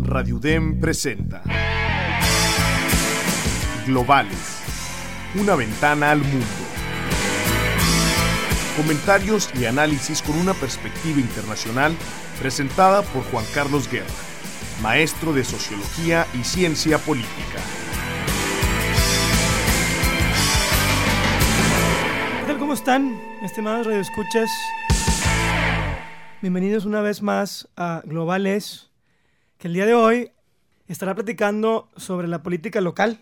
Radio UDEM presenta Globales, una ventana al mundo. Comentarios y análisis con una perspectiva internacional presentada por Juan Carlos Guerra, maestro de Sociología y Ciencia Política. ¿Qué tal? ¿Cómo están, estimados radioescuchas? Bienvenidos una vez más a Globales, que el día de hoy estará platicando sobre la política local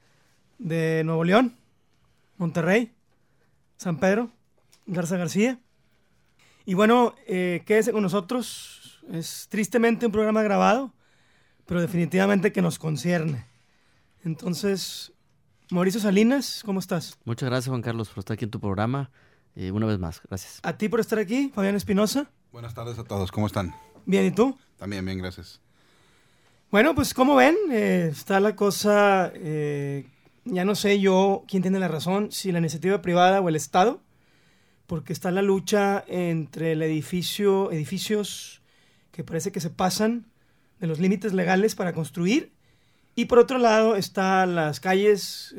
de Nuevo León, Monterrey, San Pedro, Garza García. Y bueno, quédese con nosotros. Es tristemente un programa grabado, pero definitivamente que nos concierne. Entonces, Mauricio Salinas, ¿cómo estás? Muchas gracias, Juan Carlos, por estar aquí en tu programa. Una vez más, gracias. A ti por estar aquí, Fabián Espinosa. Buenas tardes a todos, ¿cómo están? Bien, ¿y tú? También bien, gracias. Bueno, pues como ven, está la cosa, ya no sé yo quién tiene la razón, si la iniciativa privada o el Estado, porque está la lucha entre edificios que parece que se pasan de los límites legales para construir, y por otro lado están las calles,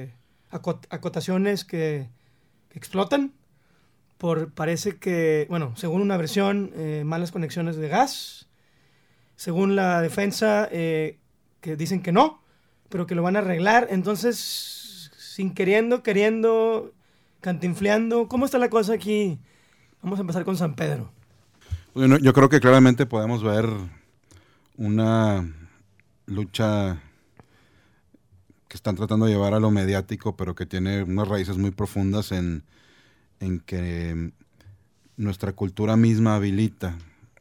acotaciones que explotan, parece que, bueno, según una versión, malas conexiones de gas, según la defensa, que dicen que no, pero que lo van a arreglar. Entonces, sin queriendo, cantinfleando, ¿cómo está la cosa aquí? Vamos a empezar con San Pedro. Bueno, yo creo que claramente podemos ver una lucha que están tratando de llevar a lo mediático, pero que tiene unas raíces muy profundas en que nuestra cultura misma habilita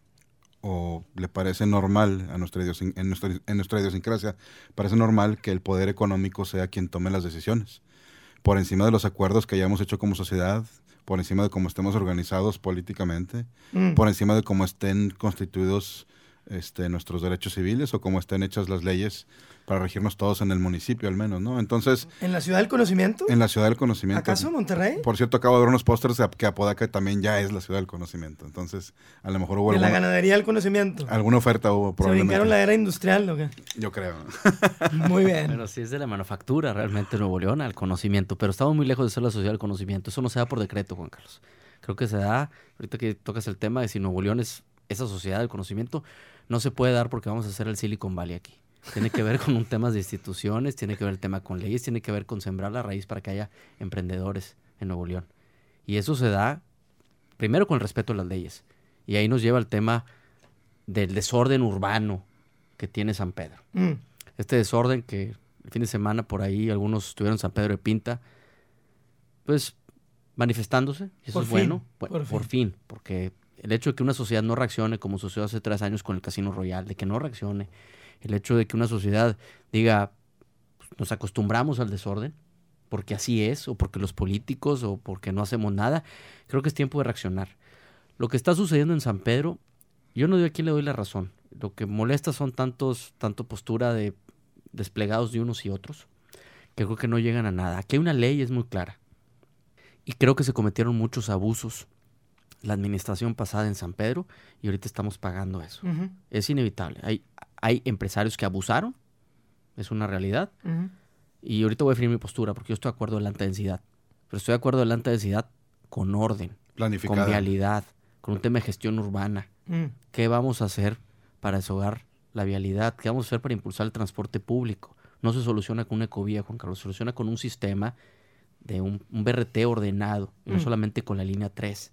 o le parece normal a en nuestra idiosincrasia, parece normal que el poder económico sea quien tome las decisiones, por encima de los acuerdos que hayamos hecho como sociedad, por encima de cómo estemos organizados políticamente, por encima de cómo estén constituidos nuestros derechos civiles o cómo estén hechas las leyes para regirnos todos en el municipio al menos, ¿no? Entonces, ¿en la ciudad del conocimiento? En la ciudad del conocimiento. ¿Acaso Monterrey? Por cierto, acabo de ver unos pósters que Apodaca también ya es la ciudad del conocimiento. Entonces, a lo mejor hubo de la ganadería del conocimiento. Alguna oferta hubo probablemente. ¿Se brincaron la era industrial o qué? Yo creo. Muy bien. Bueno, sí es de la manufactura realmente Nuevo León al conocimiento, pero estamos muy lejos de ser la sociedad del conocimiento. Eso no se da por decreto, Juan Carlos. Creo que se da, ahorita que tocas el tema de si Nuevo León es esa sociedad del conocimiento, no se puede dar porque vamos a hacer el Silicon Valley aquí. Tiene que ver con un tema de instituciones, tiene que ver el tema con leyes, tiene que ver con sembrar la raíz para que haya emprendedores en Nuevo León. Y eso se da primero con el respeto a las leyes. Y ahí nos lleva al tema del desorden urbano que tiene San Pedro. Este desorden que el fin de semana por ahí algunos estuvieron en San Pedro de Pinta, pues manifestándose, y eso es bueno, por fin, porque el hecho de que una sociedad no reaccione como sucedió hace 3 años con el Casino Royal, de que no reaccione, el hecho de que una sociedad diga, pues, nos acostumbramos al desorden, porque así es, o porque los políticos, o porque no hacemos nada, creo que es tiempo de reaccionar. Lo que está sucediendo en San Pedro, yo no digo a quién le doy la razón. Lo que molesta son tanto postura de desplegados de unos y otros, que creo que no llegan a nada. Aquí hay una ley, es muy clara, y creo que se cometieron muchos abusos la administración pasada en San Pedro, y ahorita estamos pagando eso. Uh-huh. Es inevitable. Hay empresarios que abusaron, es una realidad, y ahorita voy a definir mi postura, porque yo estoy de acuerdo en la alta densidad, pero estoy de acuerdo en la alta densidad con orden, planificada, con vialidad, con un tema de gestión urbana. ¿Qué vamos a hacer para deshogar la vialidad? ¿Qué vamos a hacer para impulsar el transporte público? No se soluciona con una ecovía, Juan Carlos, se soluciona con un sistema de un BRT ordenado, y no solamente con la línea 3.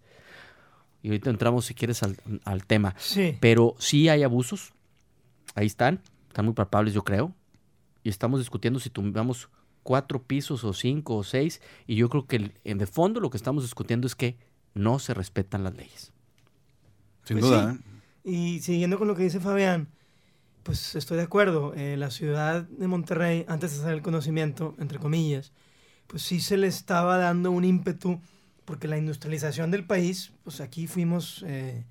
Y ahorita entramos, si quieres, al tema. Sí. Pero sí hay abusos. Ahí están muy palpables, yo creo. Y estamos discutiendo si tumbamos 4 pisos o 5 o 6. Y yo creo que de fondo lo que estamos discutiendo es que no se respetan las leyes. Sin duda. Sí. Y siguiendo con lo que dice Fabián, pues estoy de acuerdo. La ciudad de Monterrey, antes de hacer el conocimiento, entre comillas, pues sí se le estaba dando un ímpetu, porque la industrialización del país, pues aquí fuimos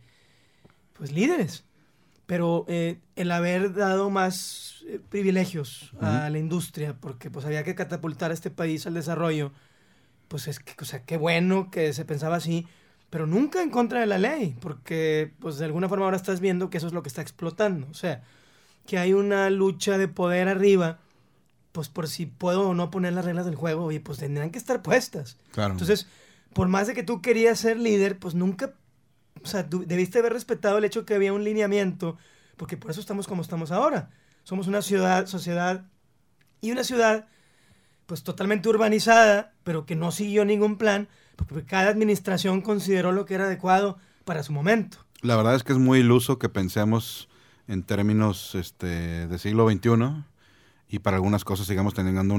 pues líderes, pero el haber dado más privilegios a la industria, porque pues había que catapultar a este país al desarrollo, pues es que, o sea, qué bueno que se pensaba así, pero nunca en contra de la ley, porque pues de alguna forma ahora estás viendo que eso es lo que está explotando. O sea, que hay una lucha de poder arriba, pues por si puedo o no poner las reglas del juego, oye, pues tendrán que estar puestas. Claro. Entonces, por más de que tú querías ser líder, pues nunca, o sea, tú debiste haber respetado el hecho que había un lineamiento, porque por eso estamos como estamos ahora. Somos una sociedad y una ciudad pues totalmente urbanizada, pero que no siguió ningún plan, porque cada administración consideró lo que era adecuado para su momento. La verdad es que es muy iluso que pensemos en términos de siglo XXI y para algunas cosas sigamos teniendo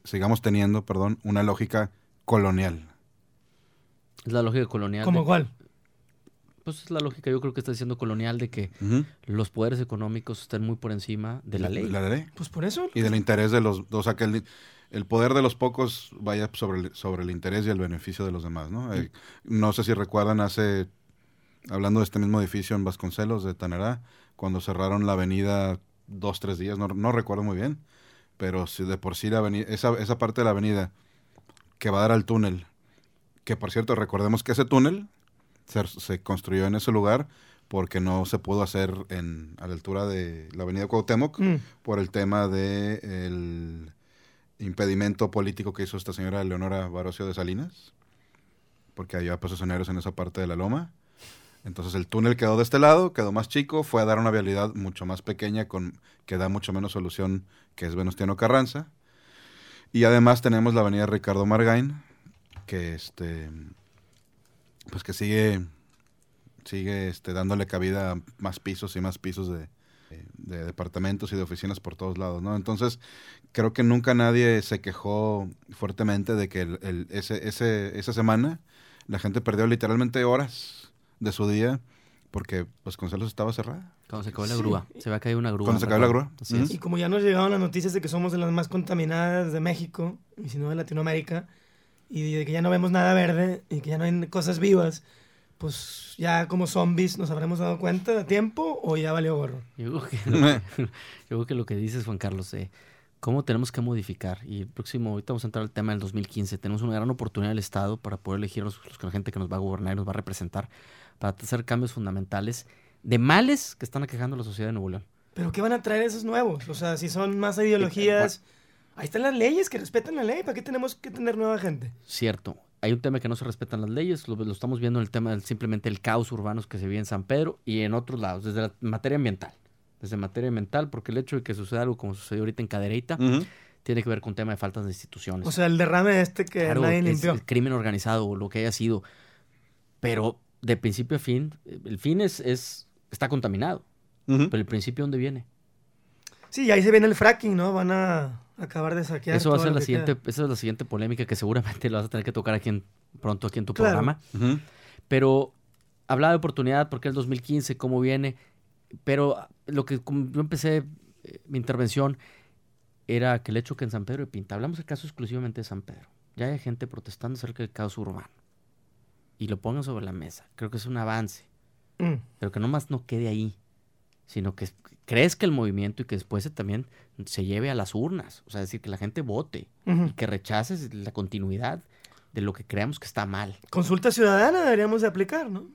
una lógica colonial. Es la lógica colonial. ¿Cómo cuál? Pues es la lógica, yo creo que está siendo colonial de que los poderes económicos estén muy por encima de la ley. La ley. Pues por eso. Y del interés de los... O sea, que el poder de los pocos vaya sobre el interés y el beneficio de los demás, ¿no? No sé si recuerdan hablando de este mismo edificio en Vasconcelos, de Tanará, cuando cerraron la avenida 2-3 días, no recuerdo muy bien, pero si de por sí la avenida, esa parte de la avenida que va a dar al túnel, que por cierto, recordemos que ese túnel se construyó en ese lugar porque no se pudo hacer a la altura de la avenida Cuauhtémoc por el tema del impedimento político que hizo esta señora Leonora Barocio de Salinas, porque había posesioneros en esa parte de la loma. Entonces el túnel quedó de este lado, quedó más chico, fue a dar una vialidad mucho más pequeña que da mucho menos solución, que es Venustiano Carranza. Y además tenemos la avenida Ricardo Margain, que pues que sigue dándole cabida a más pisos y más pisos de departamentos y de oficinas por todos lados, ¿no? Entonces, creo que nunca nadie se quejó fuertemente de que esa semana la gente perdió literalmente horas de su día porque Vasconcelos estaba cerrada. Cuando se acabó la grúa. Se va a caer una grúa. Cuando se acabó la grúa. Así es. Y como ya nos llegaron las noticias de que somos de las más contaminadas de México, y si no de Latinoamérica, y de que ya no vemos nada verde, y que ya no hay cosas vivas, pues ya como zombies nos habremos dado cuenta a tiempo o ya valió gorro. Yo creo que lo que dices, Juan Carlos, cómo tenemos que modificar. Y ahorita vamos a entrar al tema del 2015. Tenemos una gran oportunidad del Estado para poder elegir la gente que nos va a gobernar y nos va a representar, para hacer cambios fundamentales de males que están aquejando a la sociedad de Nuevo León. ¿Pero qué van a traer esos nuevos? O sea, si son más ideologías, ahí están las leyes que respetan la ley. ¿Para qué tenemos que tener nueva gente? Cierto. Hay un tema que no se respetan las leyes, lo estamos viendo en el tema simplemente el caos urbano que se vive en San Pedro y en otros lados, desde la materia ambiental. Desde materia ambiental, porque el hecho de que suceda algo como sucedió ahorita en Cadereyta, tiene que ver con un tema de faltas de instituciones. O sea, el derrame que claro, nadie limpió. El crimen organizado o lo que haya sido. Pero de principio a fin, el fin está contaminado. Pero el principio, ¿dónde viene? Sí, y ahí se viene el fracking, ¿no? Van a acabar de saquear. Esa es la siguiente polémica que seguramente lo vas a tener que tocar pronto aquí en tu programa. Pero hablaba de oportunidad porque el 2015, cómo viene. Pero como yo empecé mi intervención, era que el hecho que en San Pedro de Pinta, hablamos del caso exclusivamente de San Pedro, ya hay gente protestando acerca del caos urbano. Y lo pongan sobre la mesa. Creo que es un avance. Pero que nomás no quede ahí, sino que crezca el movimiento y que después también se lleve a las urnas. O sea, decir, que la gente vote y que rechace la continuidad de lo que creamos que está mal. Consulta ciudadana deberíamos de aplicar, ¿no?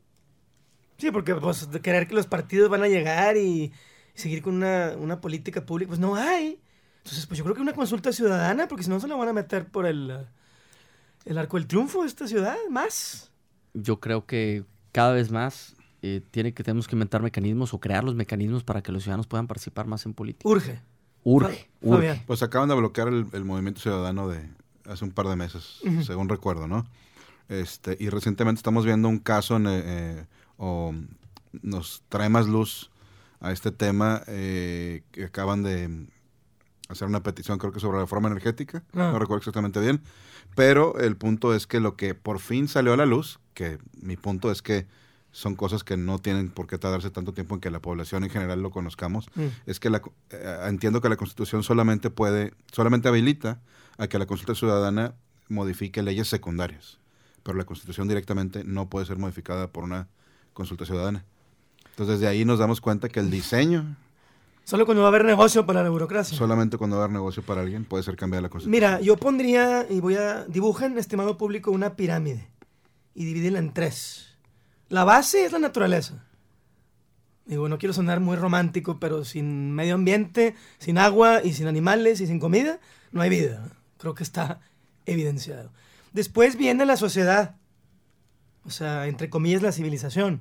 Sí, porque pues de creer que los partidos van a llegar y seguir con una política pública, pues no hay. Entonces, pues yo creo que una consulta ciudadana, porque si no se lo van a meter por el arco del triunfo de esta ciudad, más. Yo creo que cada vez más tenemos que inventar mecanismos o crear los mecanismos para que los ciudadanos puedan participar más en política. Urge. Pues acaban de bloquear el movimiento ciudadano de hace un par de meses, según recuerdo, ¿no? Y recientemente estamos viendo un caso o nos trae más luz a este tema que acaban de hacer una petición, creo que sobre la reforma energética, no recuerdo exactamente bien, pero el punto es que lo que por fin salió a la luz, que mi punto es que son cosas que no tienen por qué tardarse tanto tiempo en que la población en general lo conozcamos, es que entiendo que la Constitución solamente habilita a que la consulta ciudadana modifique leyes secundarias, pero la Constitución directamente no puede ser modificada por una consulta ciudadana. Entonces, de ahí nos damos cuenta que el diseño... Solo cuando va a haber negocio para la burocracia. Solamente cuando va a haber negocio para alguien puede ser cambiada la Constitución. Mira, yo pondría, dibujen, estimado público, una pirámide y divídela en 3. La base es la naturaleza. Digo, no quiero sonar muy romántico, pero sin medio ambiente, sin agua y sin animales y sin comida, no hay vida. Creo que está evidenciado. Después viene la sociedad, o sea, entre comillas, la civilización.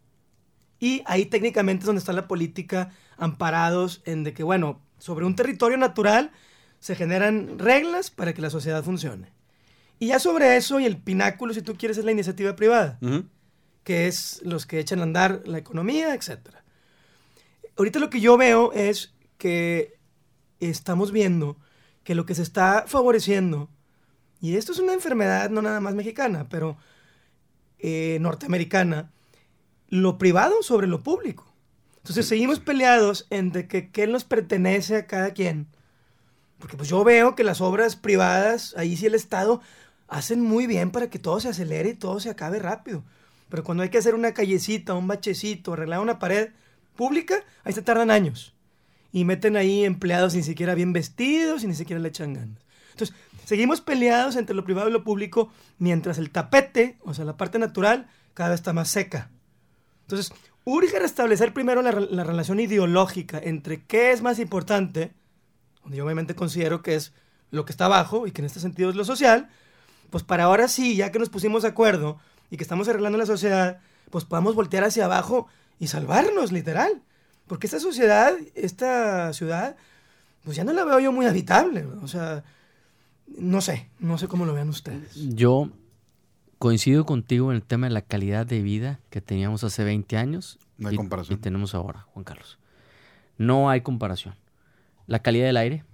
Y ahí técnicamente es donde está la política, amparados en de que, bueno, sobre un territorio natural se generan reglas para que la sociedad funcione. Y ya sobre eso, y el pináculo, si tú quieres, es la iniciativa privada, que es los que echan a andar la economía, etc. Ahorita lo que yo veo es que estamos viendo que lo que se está favoreciendo, y esto es una enfermedad no nada más mexicana, pero norteamericana, lo privado sobre lo público. Entonces seguimos peleados entre que qué nos pertenece a cada quien. Porque pues yo veo que las obras privadas, ahí sí el Estado, hacen muy bien para que todo se acelere y todo se acabe rápido. Pero cuando hay que hacer una callecita, un bachecito, arreglar una pared pública, ahí se tardan años. Y meten ahí empleados ni siquiera bien vestidos y ni siquiera le echan ganas. Entonces, seguimos peleados entre lo privado y lo público, mientras el tapete, o sea, la parte natural, cada vez está más seca. Entonces, urge restablecer primero la relación ideológica entre qué es más importante, donde yo obviamente considero que es lo que está abajo y que en este sentido es lo social, pues para ahora sí, ya que nos pusimos de acuerdo y que estamos arreglando la sociedad, pues podamos voltear hacia abajo y salvarnos, literal. Porque esta sociedad, esta ciudad, pues ya no la veo yo muy habitable. O sea, no sé cómo lo vean ustedes. Yo coincido contigo en el tema de la calidad de vida que teníamos hace 20 años No hay comparación. y tenemos ahora, Juan Carlos. No hay comparación. La calidad del aire,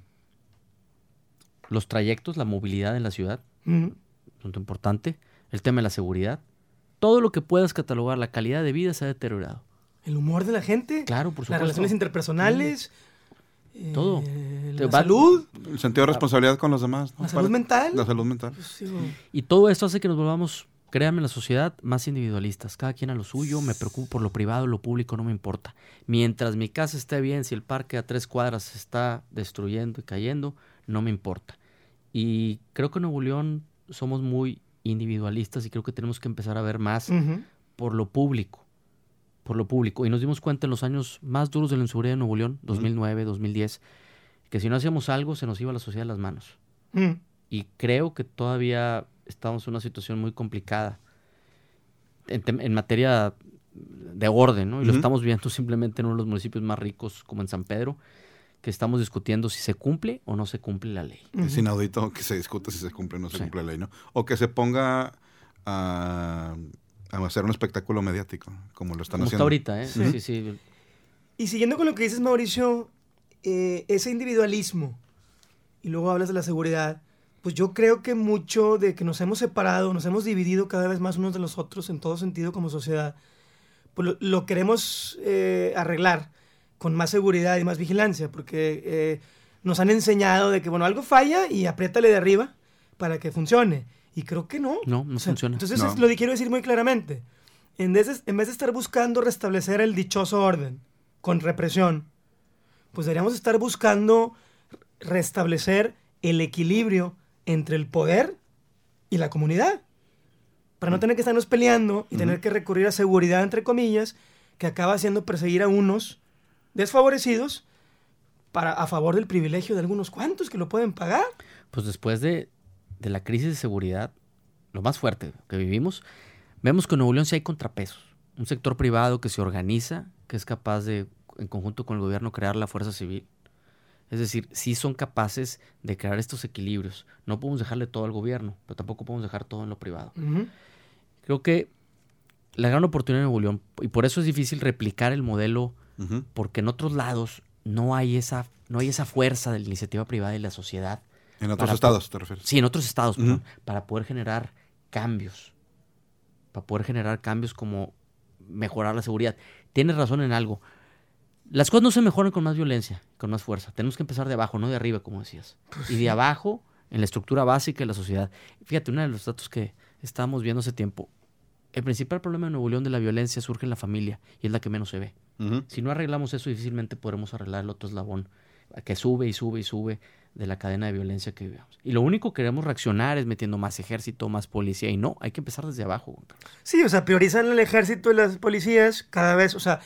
los trayectos, la movilidad en la ciudad, punto importante, el tema de la seguridad, todo lo que puedas catalogar, la calidad de vida se ha deteriorado. El humor de la gente, Claro, por supuesto. las relaciones interpersonales, todo. La salud, El sentido de responsabilidad con los demás, ¿no? la salud mental. La salud mental. Pues, digo, Y todo esto hace que nos volvamos, créanme, la sociedad más individualistas. Cada quien a lo suyo, me preocupo por lo privado, lo público no me importa. Mientras mi casa esté bien, si el parque a 3 cuadras se está destruyendo y cayendo, no me importa. Y creo que en Nuevo León somos muy individualistas y creo que tenemos que empezar a ver más por lo público. Por lo público. Y nos dimos cuenta en los años más duros de la inseguridad de Nuevo León, 2009, 2010, que si no hacíamos algo se nos iba la sociedad de las manos. Y creo que todavía estamos en una situación muy complicada en materia de orden, ¿no? Y lo estamos viendo simplemente en uno de los municipios más ricos, como en San Pedro, que estamos discutiendo si se cumple o no se cumple la ley. Es inaudito que se discuta si se cumple o no se cumple la ley, ¿no? O que se ponga a hacer un espectáculo mediático, como lo están Como haciendo. está ahorita, ¿eh? Sí. Y siguiendo con lo que dices, Mauricio, ese individualismo, y luego hablas de la seguridad, pues yo creo que mucho de que nos hemos separado, nos hemos dividido cada vez más unos de los otros en todo sentido como sociedad, pues lo queremos arreglar con más seguridad y más vigilancia, porque nos han enseñado de que, bueno, algo falla y apriétale de arriba para que funcione. Y creo que no. No funciona. Entonces No. lo quiero decir muy claramente. En vez de estar buscando restablecer el dichoso orden con represión, pues deberíamos estar buscando restablecer el equilibrio entre el poder y la comunidad. Para no tener que estarnos peleando y tener que recurrir a seguridad, entre comillas, que acaba haciendo perseguir a unos desfavorecidos a favor del privilegio de algunos cuantos que lo pueden pagar. Pues después de la crisis de seguridad, lo más fuerte que vivimos, vemos que en Nuevo León sí hay contrapesos. Un sector privado que se organiza, que es capaz de, en conjunto con el gobierno, crear la fuerza civil. Es decir, sí son capaces de crear estos equilibrios. No podemos dejarle todo al gobierno, pero tampoco podemos dejar todo en lo privado. Creo que la gran oportunidad de Nuevo León, y por eso es difícil replicar el modelo, porque en otros lados no hay esa fuerza de la iniciativa privada y la sociedad. En otros estados, ¿te refieres? Sí, en otros estados, perdón, para poder generar cambios. Para poder generar cambios como mejorar la seguridad. Tienes razón en algo. Las cosas no se mejoran con más violencia, con más fuerza. Tenemos que empezar de abajo, no de arriba, como decías. Pues y de abajo, en la estructura básica de la sociedad. Fíjate, uno de los datos que estábamos viendo hace tiempo. El principal problema de Nuevo León de la violencia surge en la familia y es la que menos se ve. Si no arreglamos eso, difícilmente podremos arreglar el otro eslabón que sube y sube y sube de la cadena de violencia que vivimos. Y lo único que queremos reaccionar es metiendo más ejército, más policía. Y no, hay que empezar desde abajo, Juan Carlos. Sí, o sea, priorizan el ejército y las policías cada vez, o sea,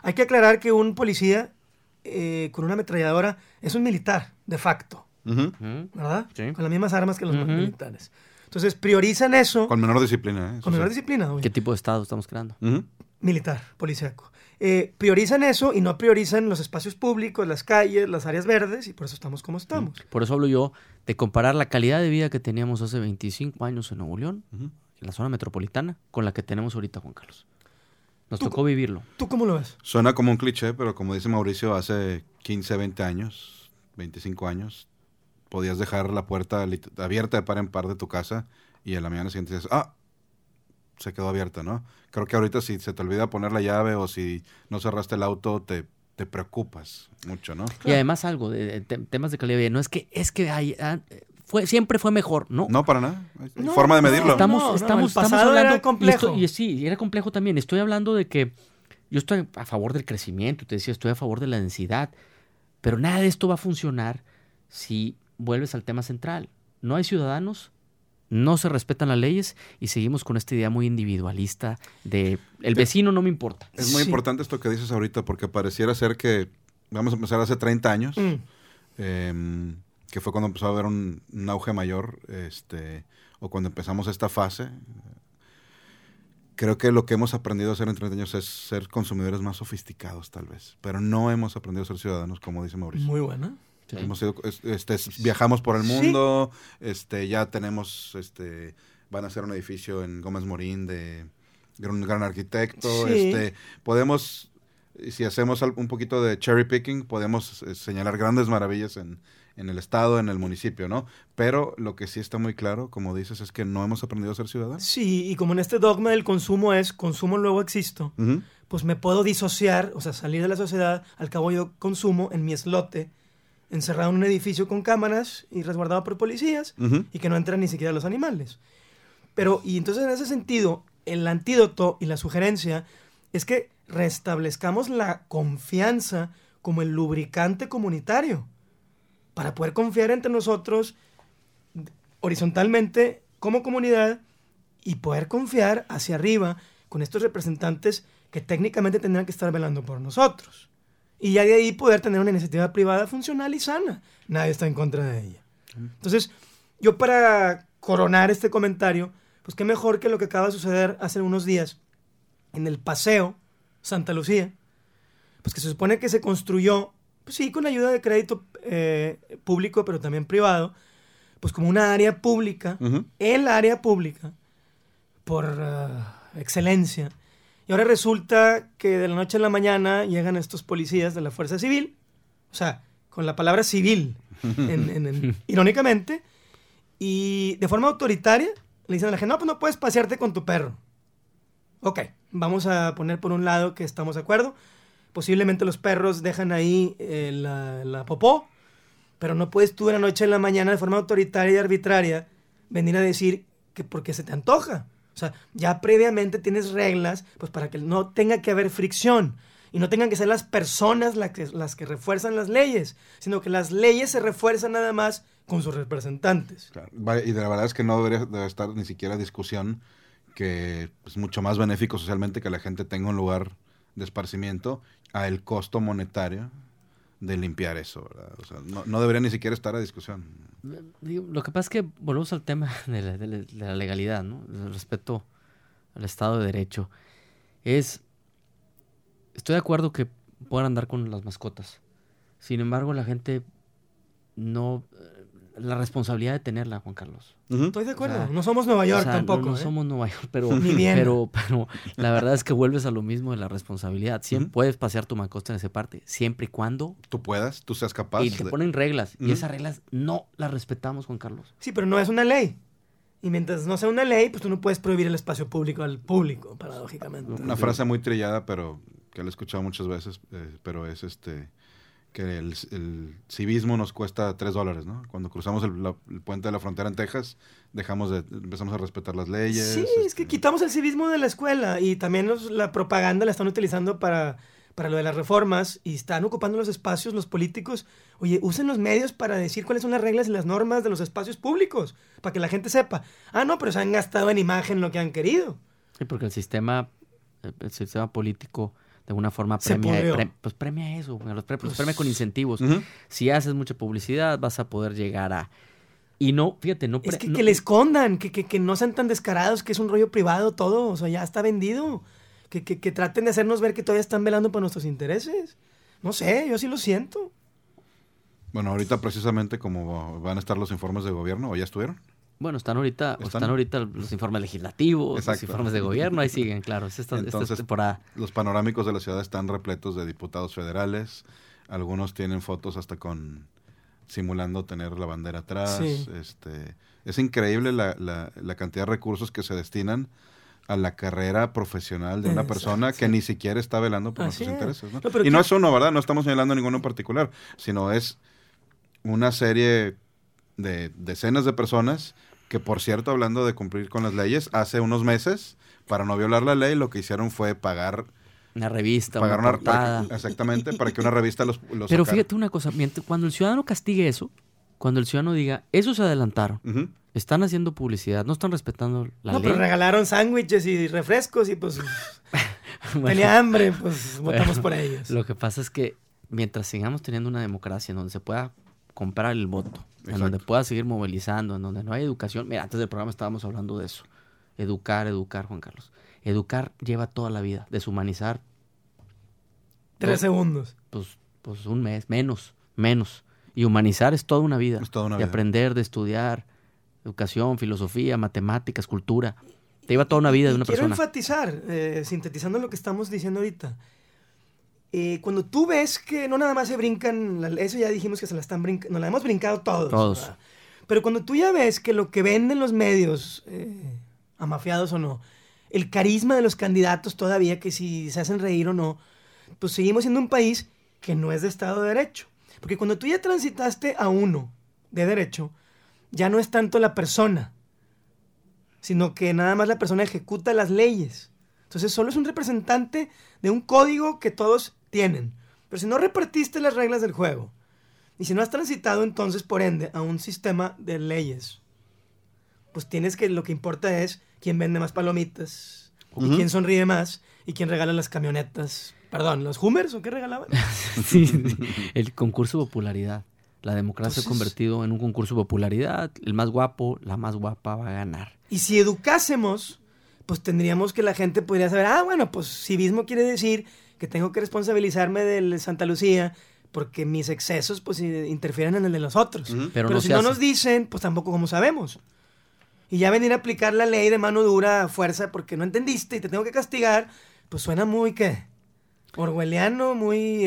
Hay que aclarar que un policía con una ametralladora es un militar, de facto, ¿verdad? Sí. Con las mismas armas que los militares. Entonces, priorizan eso. Con menor disciplina, ¿eh? Con menor disciplina, obvio. ¿Qué tipo de Estado estamos creando? Militar, policíaco. Priorizan eso y no priorizan los espacios públicos, las calles, las áreas verdes, y por eso estamos como estamos. Por eso hablo yo de comparar la calidad de vida que teníamos hace 25 años en Nuevo León, en la zona metropolitana, con la que tenemos ahorita, Juan Carlos. Nos tocó vivirlo. ¿Tú cómo lo ves? Suena como un cliché, pero como dice Mauricio, hace 15, 20 años, 25 años, podías dejar la puerta abierta de par en par de tu casa y a la mañana siguiente dices, se quedó abierta, ¿no? Creo que ahorita si se te olvida poner la llave o si no cerraste el auto, te preocupas mucho, ¿no? Y además algo de temas de calidad de vida. No es que siempre fue mejor, ¿no? No, para nada. Hay forma de medirlo. Estamos el pasado hablando, era complejo. Sí, era complejo también. Estoy hablando de que yo estoy a favor del crecimiento, te decía, estoy a favor de la densidad, pero nada de esto va a funcionar si vuelves al tema central. No hay ciudadanos, no se respetan las leyes y seguimos con esta idea muy individualista de el vecino no me importa. Es muy importante esto que dices ahorita porque pareciera ser que vamos a empezar hace 30 años, que fue cuando empezó a haber un auge mayor, o cuando empezamos esta fase. Creo que lo que hemos aprendido a hacer en 30 años es ser consumidores más sofisticados, tal vez. Pero no hemos aprendido a ser ciudadanos, como dice Mauricio. Muy buena. Sí. Hemos sido, viajamos por el mundo, ya tenemos, van a hacer un edificio en Gómez Morín de un gran arquitecto. Sí. Podemos, si hacemos un poquito de cherry picking, podemos señalar grandes maravillas en el estado, en el municipio, ¿no? Pero lo que sí está muy claro, como dices, es que no hemos aprendido a ser ciudadanos. Sí, y como en este dogma del consumo es consumo, luego existo, pues me puedo disociar, o sea, salir de la sociedad, al cabo yo consumo en mi islote, encerrado en un edificio con cámaras y resguardado por policías, y que no entran ni siquiera los animales. Pero, y entonces en ese sentido, el antídoto y la sugerencia es que restablezcamos la confianza como el lubricante comunitario, para poder confiar entre nosotros horizontalmente como comunidad y poder confiar hacia arriba con estos representantes que técnicamente tendrán que estar velando por nosotros. Y ya de ahí poder tener una iniciativa privada funcional y sana. Nadie está en contra de ella. Entonces, yo para coronar este comentario, pues qué mejor que lo que acaba de suceder hace unos días en el Paseo Santa Lucía, pues que se supone que se construyó, pues sí, con ayuda de crédito público, pero también privado, pues como una área pública, el área pública, por excelencia. Y ahora resulta que de la noche a la mañana llegan estos policías de la Fuerza Civil, o sea, con la palabra civil, irónicamente, y de forma autoritaria le dicen a la gente, no, pues no puedes pasearte con tu perro. Ok, vamos a poner por un lado que estamos de acuerdo. Posiblemente los perros dejan ahí la popó, pero no puedes tú de la noche a la mañana de forma autoritaria y arbitraria venir a decir que porque se te antoja. O sea, ya previamente tienes reglas pues para que no tenga que haber fricción y no tengan que ser las personas las que refuerzan las leyes, sino que las leyes se refuerzan nada más con sus representantes. Claro. Y de la verdad es que no debería estar ni siquiera discusión que es mucho más benéfico socialmente que la gente tenga un lugar de esparcimiento a el costo monetario de limpiar eso, ¿verdad? O sea, no debería ni siquiera estar a discusión. Lo que pasa es que volvemos al tema de la legalidad, ¿no? El respeto al Estado de Derecho. Estoy de acuerdo que puedan andar con las mascotas. Sin embargo, la gente no... La responsabilidad de tenerla, Juan Carlos. Estoy de acuerdo. O sea, no somos Nueva York tampoco. No somos Nueva York, pero la verdad es que vuelves a lo mismo de la responsabilidad. Siempre puedes pasear tu mascota en esa parte, siempre y cuando tú seas capaz. Y te ponen reglas. Y esas reglas no las respetamos, Juan Carlos. Sí, pero no es una ley. Y mientras no sea una ley, pues tú no puedes prohibir el espacio público al público, paradójicamente. Una frase muy trillada, pero que la he escuchado muchas veces, pero es que el civismo nos cuesta $3, ¿no? Cuando cruzamos el puente de la frontera en Texas, empezamos a respetar las leyes. Sí, es que quitamos el civismo de la escuela y también la propaganda la están utilizando para lo de las reformas y están ocupando los espacios los políticos. Oye, usen los medios para decir cuáles son las reglas y las normas de los espacios públicos, para que la gente sepa. No, pero se han gastado en imagen lo que han querido. Sí, porque el sistema político de alguna forma Se pudrió. premia eso, güey, los premia con incentivos. Ujú. Si haces mucha publicidad, vas a poder llegar a... Y no, fíjate, no... Es que le escondan, que no sean tan descarados, que es un rollo privado todo, o sea, ya está vendido. Que traten de hacernos ver que todavía están velando por nuestros intereses. No sé, yo sí lo siento. Bueno, ahorita precisamente como van a estar los informes de gobierno, ¿o ya estuvieron? Bueno, están ahorita los informes legislativos, Exacto. los informes de gobierno, ahí siguen, claro. Esta temporada. Los panorámicos de la ciudad están repletos de diputados federales. Algunos tienen fotos hasta simulando tener la bandera atrás. Sí. Es increíble la cantidad de recursos que se destinan a la carrera profesional de una persona que ni siquiera está velando por Así nuestros es. intereses, ¿no? No, pero Y no es uno, ¿verdad? No estamos señalando a ninguno en particular, sino es una serie de decenas de personas que, por cierto, hablando de cumplir con las leyes, hace unos meses, para no violar la ley, lo que hicieron fue pagar Una revista, una una portada. exactamente, para que una revista los Pero sacara. fíjate una cosa, cuando el ciudadano castigue eso, cuando el ciudadano diga, esos se adelantaron, Ujú. están haciendo publicidad, no están respetando la No, ley. pero regalaron sándwiches y refrescos y pues Bueno, tenía hambre, pues bueno, votamos por ellos. Lo que pasa es que mientras sigamos teniendo una democracia en donde se pueda comprar el voto, en Exacto. donde pueda seguir movilizando, en donde no hay educación. Mira, antes del programa estábamos hablando de eso. Educar, Juan Carlos. Educar lleva toda la vida. Deshumanizar, 3 segundos. pues un mes, menos. Y humanizar es toda una vida. Es toda una de vida. aprender, de estudiar, educación, filosofía, matemáticas, cultura. Te lleva toda una vida de una Quiero persona. enfatizar, sintetizando lo que estamos diciendo ahorita. Cuando tú ves que no nada más se brincan, eso ya dijimos que se la están brincando, nos la hemos brincado todos. Todos. ¿verdad? Pero cuando tú ya ves que lo que venden los medios, amafiados o no, el carisma de los candidatos todavía, que si se hacen reír o no, pues seguimos siendo un país que no es de Estado de Derecho. Porque cuando tú ya transitaste a uno de derecho, ya no es tanto la persona, sino que nada más la persona ejecuta las leyes. Entonces solo es un representante de un código que todos tienen. Pero si no repartiste las reglas del juego, y si no has transitado entonces, por ende, a un sistema de leyes, pues tienes que, lo que importa es quién vende más palomitas, y quién sonríe más, y quién regala las camionetas. Perdón, ¿los Hummers o qué regalaban? Sí, el concurso de popularidad. La democracia se ha Entonces- convertido en un concurso de popularidad. El más guapo, la más guapa va a ganar. Y si educásemos, pues tendríamos que la gente podría saber, bueno, pues civismo quiere decir que tengo que responsabilizarme del Santa Lucía porque mis excesos pues interfieren en el de los otros. Ujú. Pero Pero no si se no hace. nos dicen, pues tampoco como sabemos. Y ya venir a aplicar la ley de mano dura a fuerza porque no entendiste y te tengo que castigar, pues suena muy, ¿qué? Orwelliano, muy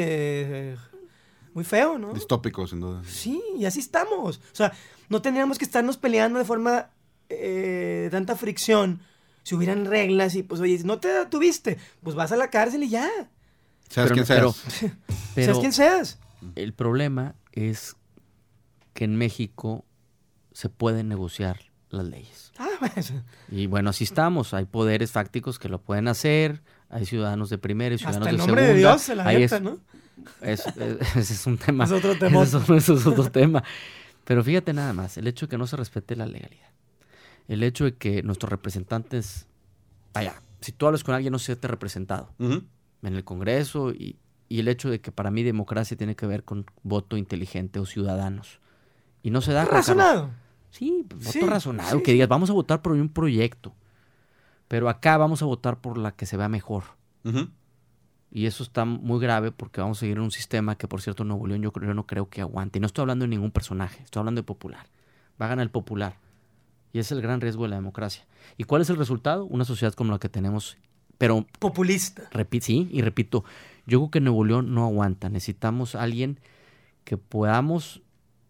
feo, ¿no? Distópico, sin duda. Sí, y así estamos. O sea, no tendríamos que estarnos peleando de forma tanta fricción si hubieran reglas y pues, oye, si no te detuviste, pues vas a la cárcel y ya. Seas quien pero- seas. pero Seas quien seas. el problema es que en México se pueden negociar las leyes. Pues, Y bueno, así estamos. Hay poderes fácticos que lo pueden hacer. Hay ciudadanos de primera y ciudadanos hasta el de nombre segunda. de Dios se la Ahí neta, es- ¿no? Ese es un tema. Es otro temón. Eso es otro tema. Pero fíjate nada más, el hecho de que no se respete la legalidad. El hecho de que nuestros representantes, vaya, si tú hablas con alguien no se siente representado Ujú. en el Congreso y el hecho de que para mí democracia tiene que ver con voto inteligente o ciudadanos. Y no se da. Juan Carlos. Razonado. Sí, voto Sí, razonado, sí, que sí. digas, vamos a votar por un proyecto. Pero acá vamos a votar por la que se vea mejor. Ujú. Y eso está muy grave porque vamos a seguir en un sistema que, por cierto, Nuevo León yo no creo que aguante. Y no estoy hablando de ningún personaje, estoy hablando de popular. Va a ganar el popular. Y es el gran riesgo de la democracia. ¿Y cuál es el resultado? Una sociedad como la que tenemos. Pero, Populista. repito, yo creo que Nuevo León no aguanta. Necesitamos a alguien que podamos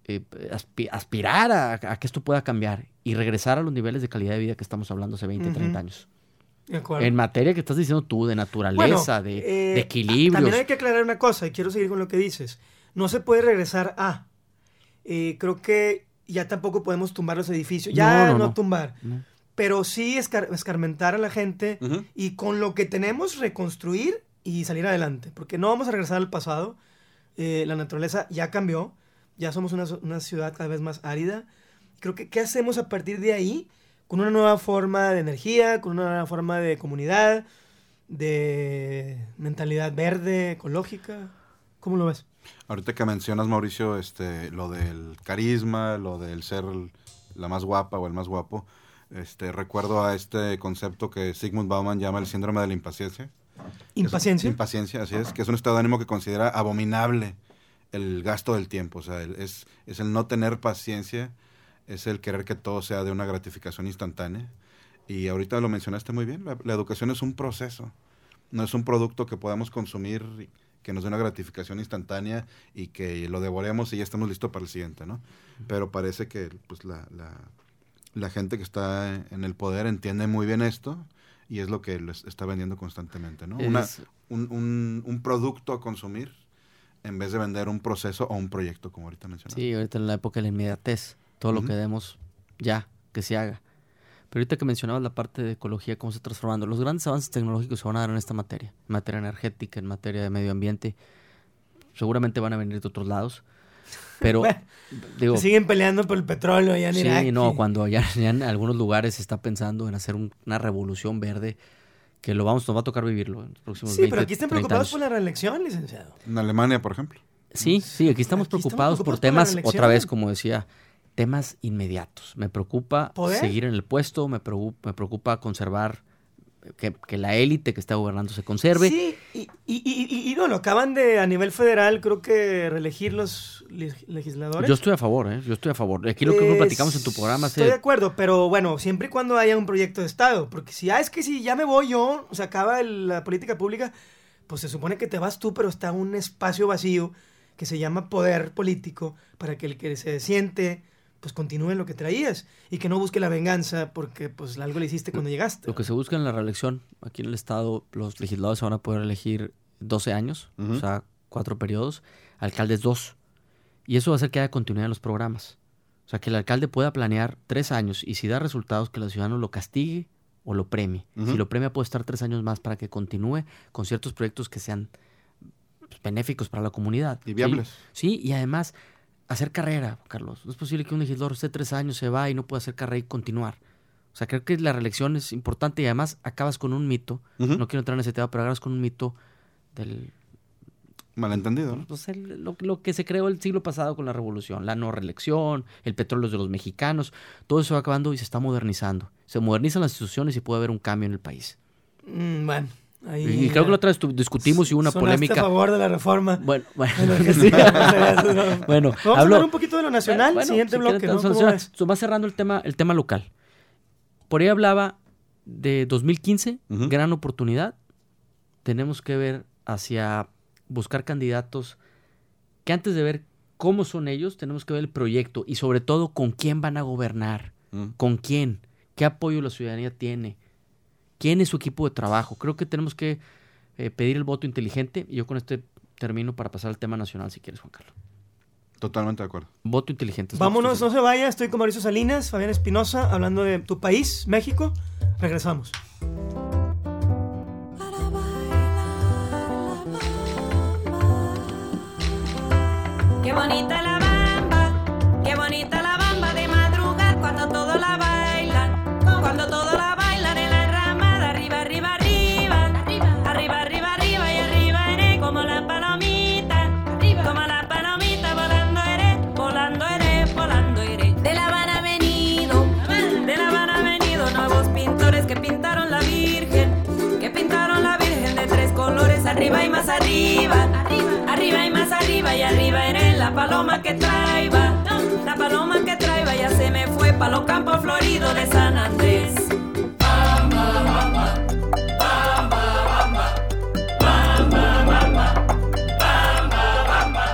aspirar a que esto pueda cambiar y regresar a los niveles de calidad de vida que estamos hablando hace 20, 30 años. De acuerdo. En materia que estás diciendo tú, de naturaleza, de equilibrios. También hay que aclarar una cosa, y quiero seguir con lo que dices. No se puede regresar a. Creo que ya tampoco podemos tumbar los edificios. Ya no tumbar. No. Pero sí escarmentar a la gente Ujú. y con lo que tenemos reconstruir y salir adelante. Porque no vamos a regresar al pasado. La naturaleza ya cambió. Ya somos una ciudad cada vez más árida. Creo que ¿qué hacemos a partir de ahí? Con una nueva forma de energía, con una nueva forma de comunidad, de mentalidad verde, ecológica? ¿Cómo lo ves? Ahorita que mencionas, Mauricio, lo del carisma, lo del ser la más guapa o el más guapo, recuerdo a este concepto que Zygmunt Bauman llama el síndrome de la impaciencia. ¿Impaciencia? Impaciencia, así es, que es un estado de ánimo que considera abominable el gasto del tiempo, o sea, es el no tener paciencia, es el querer que todo sea de una gratificación instantánea. Y ahorita lo mencionaste muy bien, la educación es un proceso, no es un producto que podamos consumir, que nos dé una gratificación instantánea y que lo devoremos y ya estamos listos para el siguiente, ¿no? Pero parece que pues, la gente que está en el poder entiende muy bien esto y es lo que les está vendiendo constantemente, ¿no? Un producto a consumir en vez de vender un proceso o un proyecto, como ahorita mencionaba. Sí, ahorita en la época de la inmediatez, todo lo que demos ya, que se haga. Pero ahorita que mencionabas la parte de ecología, cómo se está transformando, los grandes avances tecnológicos se van a dar en esta materia, en materia energética, en materia de medio ambiente, seguramente van a venir de otros lados, pero bueno, digo... Se siguen peleando por el petróleo allá en Irak. Sí, no, cuando ya en algunos lugares se está pensando en hacer una revolución verde, que nos va a tocar vivirlo en los próximos 20, pero aquí están preocupados por la reelección, licenciado. En Alemania, por ejemplo. Sí, aquí estamos preocupados por temas, otra vez, como decía, temas inmediatos. Me preocupa seguir en el puesto, me preocupa conservar, que la élite que está gobernando se conserve. Sí, y no, lo acaban de, a nivel federal, creo que reelegir los legisladores. Yo estoy a favor, Yo estoy a favor. Aquí lo que platicamos en tu programa. Estoy de acuerdo, pero bueno, siempre y cuando haya un proyecto de Estado. Porque si ya me voy yo, se acaba la política pública, pues se supone que te vas tú, pero está un espacio vacío que se llama poder político para que el que se siente pues continúe lo que traías y que no busque la venganza porque pues algo le hiciste cuando llegaste. Lo que se busca en la reelección, aquí en el Estado, los legisladores se van a poder elegir 12 años, o sea, 4 periodos, alcaldes 2. Y eso va a hacer que haya continuidad en los programas. O sea, que el alcalde pueda planear 3 años y si da resultados que el ciudadano lo castigue o lo premie. Si lo premia puede estar 3 años más para que continúe con ciertos proyectos que sean pues, benéficos para la comunidad. Y viables. Sí, y además hacer carrera, Carlos. No es posible que un legislador esté 3 años, se va y no pueda hacer carrera y continuar. O sea, creo que la reelección es importante y además acabas con un mito. No quiero entrar en ese tema, pero acabas con un mito del... Malentendido, ¿no? No sé, lo que se creó el siglo pasado con la revolución, la no reelección, el petróleo es de los mexicanos, todo eso va acabando y se está modernizando. Se modernizan las instituciones y puede haber un cambio en el país. Bueno. Ahí, y creo que la otra vez discutimos y hubo una polémica. A favor de la reforma. Bueno. Vamos a hablar un poquito de lo nacional, siguiente bloque, ¿no? Va cerrando el tema local. Por ahí hablaba de 2015, gran oportunidad. Tenemos que ver hacia buscar candidatos que antes de ver cómo son ellos, tenemos que ver el proyecto y sobre todo con quién van a gobernar, con quién, qué apoyo la ciudadanía tiene. ¿Quién es su equipo de trabajo? Creo que tenemos que pedir el voto inteligente. Y yo con este termino para pasar al tema nacional, si quieres, Juan Carlos. Totalmente de acuerdo. Voto inteligente. Vámonos, no se vaya. Estoy con Mauricio Salinas, Fabián Espinosa, hablando de tu país, México. Regresamos. Qué bonita la bamba, qué bonita la bamba de madrugar cuando todo la bailan, cuando todo la bailan en la ramada, arriba, arriba, arriba, arriba, arriba, arriba y arriba eres como la palomita, como la palomita volando eres, volando eres, volando eres. De La Habana han venido nuevos pintores que pintaron la Virgen de 3 colores, arriba y más arriba, arriba y más arriba y arriba eres la paloma que traiba, ya se me fue pa' los campos floridos de San Andrés. Bamba, bamba, bamba, bamba, bamba, bamba, bamba, bamba.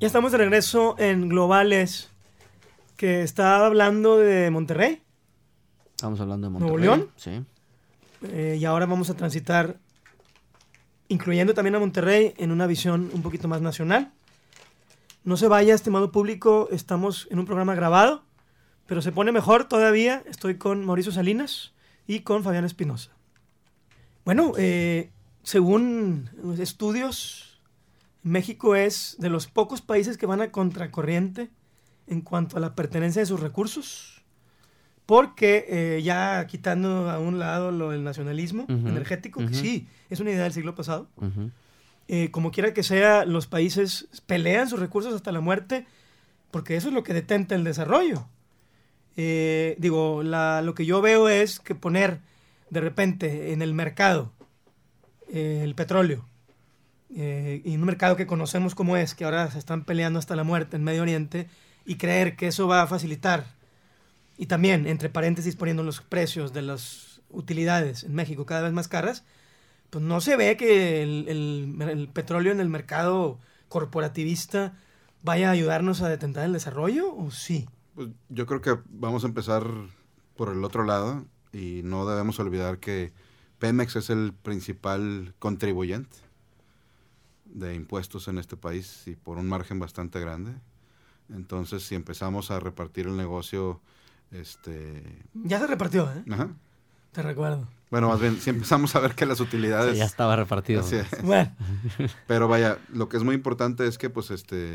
Ya estamos de regreso en Globales, que está hablando de Monterrey. Estamos hablando de Monterrey. ¿Nuevo León? Sí. Y ahora vamos a transitar, incluyendo también a Monterrey, en una visión un poquito más nacional. No se vaya, estimado público, estamos en un programa grabado, pero se pone mejor todavía. Estoy con Mauricio Salinas y con Fabián Espinosa. Bueno, según estudios, México es de los pocos países que van a contracorriente en cuanto a la pertenencia de sus recursos, porque ya quitando a un lado lo del nacionalismo energético, que sí, es una idea del siglo pasado, como quiera que sea, los países pelean sus recursos hasta la muerte, porque eso es lo que detenta el desarrollo. Lo que yo veo es que poner de repente en el mercado el petróleo, y un mercado que conocemos como es, que ahora se están peleando hasta la muerte en Medio Oriente, y creer que eso va a facilitar, y también, entre paréntesis, poniendo los precios de las utilidades en México cada vez más caras, pues no se ve que el petróleo en el mercado corporativista vaya a ayudarnos a detener el desarrollo, ¿o sí? Pues yo creo que vamos a empezar por el otro lado, y no debemos olvidar que Pemex es el principal contribuyente de impuestos en este país, y por un margen bastante grande. Entonces, si empezamos a repartir el negocio, Ya se repartió, ¿eh? Ajá. Te recuerdo. Bueno, más bien, si empezamos a ver que las utilidades... Sí, ya estaba repartido. Así es. Bueno, Pero vaya, lo que es muy importante es que, pues,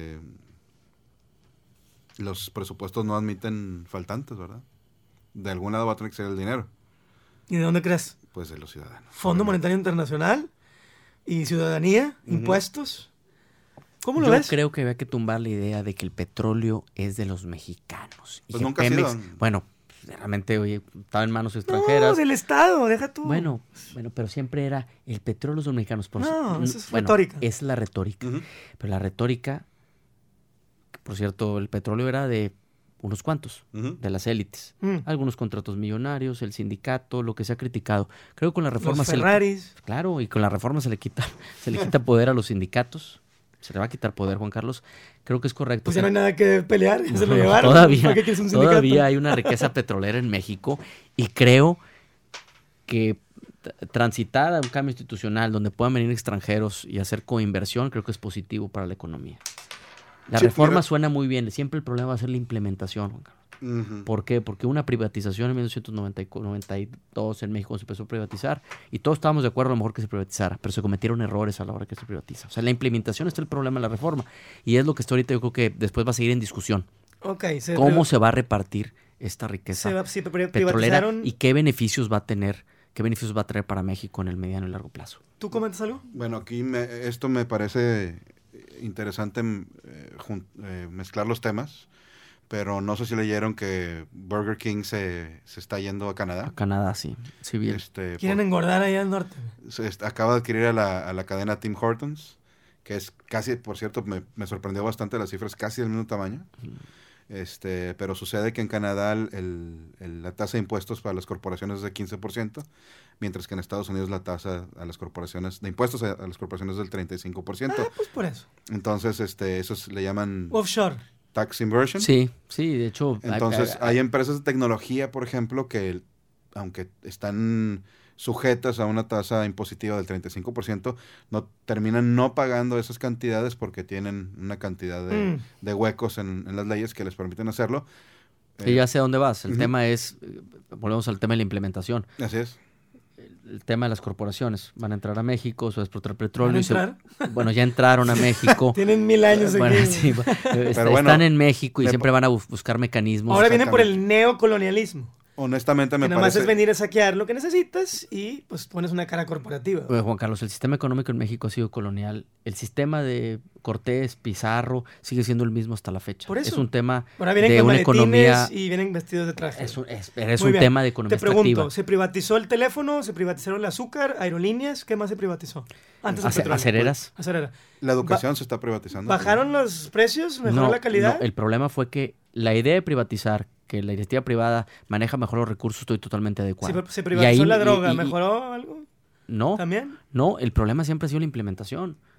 los presupuestos no admiten faltantes, ¿verdad? De algún lado va a tener que ser el dinero. ¿y de dónde crees? Pues de los ciudadanos. Fondo Monetario Internacional y ciudadanía, impuestos. ¿Cómo lo Yo ves? creo que había que tumbar la idea de que el petróleo es de los mexicanos. Y Pues que nunca ha sido. Bueno, realmente, oye, estaba en manos extranjeras. No, del Estado, deja tú. Bueno, pero siempre era el petróleo de los mexicanos. No, eso es retórica. Es la retórica. Ujú. Pero la retórica, por cierto, el petróleo era de unos cuantos, Ujú. de las élites. Mm. Algunos contratos millonarios, el sindicato, lo que se ha criticado. Creo que con la reforma Los Ferraris. Claro, y con la reforma se le quita poder a los sindicatos. Se le va a quitar poder, Juan Carlos. Creo que es correcto. Pues ya no hay nada que pelear, ya se lo llevaron. Todavía, ¿Para qué quieres un sindicato? todavía hay una riqueza petrolera en México, y creo que transitar a un cambio institucional donde puedan venir extranjeros y hacer coinversión, creo que es positivo para la economía. La Sí, reforma mira. suena muy bien, siempre el problema va a ser la implementación, Juan Carlos. Ujú. ¿Por qué? Porque una privatización en 1992 en México se empezó a privatizar, y todos estábamos de acuerdo a lo mejor que se privatizara, pero se cometieron errores a la hora que se privatiza. O sea, la implementación está el problema de la reforma, y es lo que está ahorita, yo creo que después va a seguir en discusión. Ok, ¿Cómo se va a repartir esta riqueza sí, petrolera privatizaron? y qué beneficios va a tener, qué beneficios va a traer para México en el mediano y largo plazo? ¿Tú comentas algo? Bueno, aquí esto me parece interesante, mezclar los temas, pero no sé si leyeron que Burger King se está yendo a A Canadá. Canadá, sí. Sí, bien. Quieren engordar allá al norte. Acaba de adquirir a la cadena Tim Hortons, que es casi, por cierto, me sorprendió bastante las cifras, casi del mismo tamaño. Pero sucede que en Canadá la tasa de impuestos para las corporaciones es de 15%, mientras que en Estados Unidos la tasa a las corporaciones de impuestos a las corporaciones es del 35%. Pues por eso. Entonces, esos le llaman Offshore. tax inversion. Sí, de hecho. Entonces, hay empresas de tecnología, por ejemplo, que aunque están sujetas a una tasa impositiva del 35%, terminan no pagando esas cantidades porque tienen una cantidad de huecos en las leyes que les permiten hacerlo. Sí, ya sé a dónde vas. El Ujú. tema es, volvemos al tema de la implementación. Así es. El tema de las corporaciones. Van a entrar a México, se va a explotar petróleo. ¿Van a y entrar? Bueno, ya entraron a México. Tienen 1000 años Bueno, aquí. sí, Pero bueno, están en México y me siempre van a buscar mecanismos. Ahora vienen por el neocolonialismo. Honestamente Que me nada más parece... es venir a saquear lo que necesitas y pues pones una cara corporativa. Juan Carlos, el sistema económico en México ha sido colonial. El sistema de Cortés, Pizarro, sigue siendo el mismo hasta la fecha. Por eso. Es un tema Ahora vienen de con una maletines economía. y vienen vestidos de traje. Es Muy un bien. tema de economía Te pregunto, extractiva. ¿se privatizó el teléfono? ¿Se privatizaron el azúcar? ¿Aerolíneas? ¿Qué más se privatizó? Antes del petróleo. Acereras. Acerera. La educación se está privatizando. ¿Bajaron los precios? ¿Mejoró No, la calidad? no, el problema fue que la idea de privatizar, que la iniciativa privada maneja mejor los recursos, estoy totalmente de acuerdo. ¿Se privatizó Y ahí- la droga? y- ¿Mejoró algo? No, ¿También? no, el problema siempre ha sido la implementación.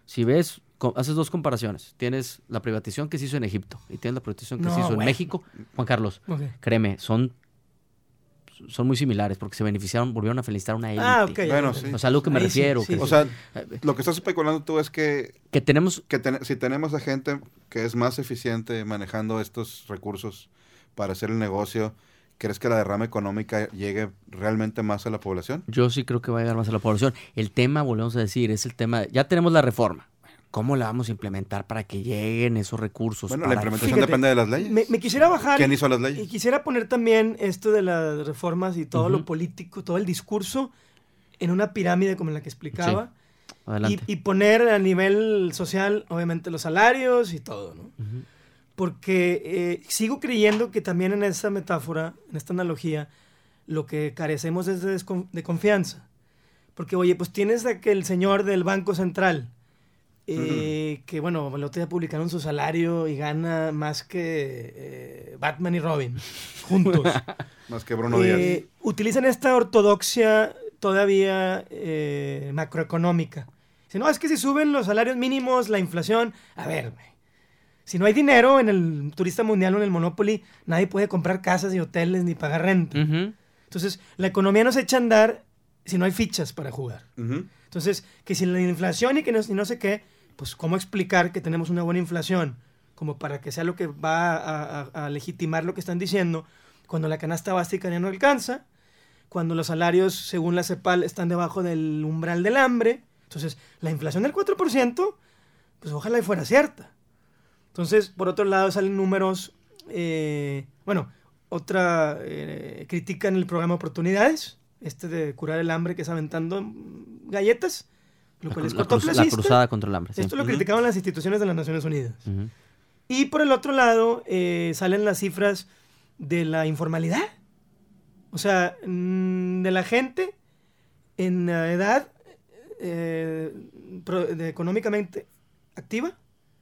Si ves, haces dos comparaciones. Tienes la privatización que se hizo en Egipto y tienes la privatización que se hizo en México. Juan Carlos, créeme, son muy similares porque se beneficiaron, volvieron a felicitar a una élite. Bueno, sí. O sea, a lo que me refiero. O sea, lo que estás especulando tú es que tenemos... si tenemos a gente que es más eficiente manejando estos recursos para hacer el negocio, ¿crees que la derrama económica llegue realmente más a la población? Yo sí creo que va a llegar más a la población. El tema, volvemos a decir, es el tema... Ya tenemos la reforma. ¿Cómo la vamos a implementar para que lleguen esos recursos? Bueno, la implementación depende de las leyes. Me quisiera bajar. ¿Quién hizo las leyes? Y quisiera poner también esto de las reformas y todo lo político, todo el discurso en una pirámide como la que explicaba. Sí. Adelante. Y poner a nivel social, obviamente, los salarios y todo, ¿no? Porque sigo creyendo que también en esa metáfora, en esta analogía, lo que carecemos es de confianza. Porque, oye, pues tienes a aquel señor del Banco Central que, bueno, el otro día publicaron su salario y gana más que Batman y Robin juntos. Más que Bruno Díaz. Utilizan esta ortodoxia todavía macroeconómica. Dicen, no, es que si suben los salarios mínimos, la inflación... A ver, güey. Si no hay dinero en el turista mundial o en el Monopoly, nadie puede comprar casas y hoteles ni pagar renta. Entonces, la economía no se echa a andar si no hay fichas para jugar. Entonces, que si la inflación y que no sé qué, pues ¿cómo explicar que tenemos una buena inflación? Como para que sea lo que va a legitimar lo que están diciendo, cuando la canasta básica ya no alcanza, cuando los salarios, según la CEPAL, están debajo del umbral del hambre. Entonces, la inflación del 4%, pues ojalá y fuera cierta. Entonces, por otro lado, salen números, critican el programa Oportunidades, de curar el hambre que es aventando galletas, lo cual es cortoplacista. La cruzada contra el hambre. Sí. Esto lo criticaban las instituciones de las Naciones Unidas. Y por el otro lado, salen las cifras de la informalidad. O sea, de la gente en la edad económicamente activa,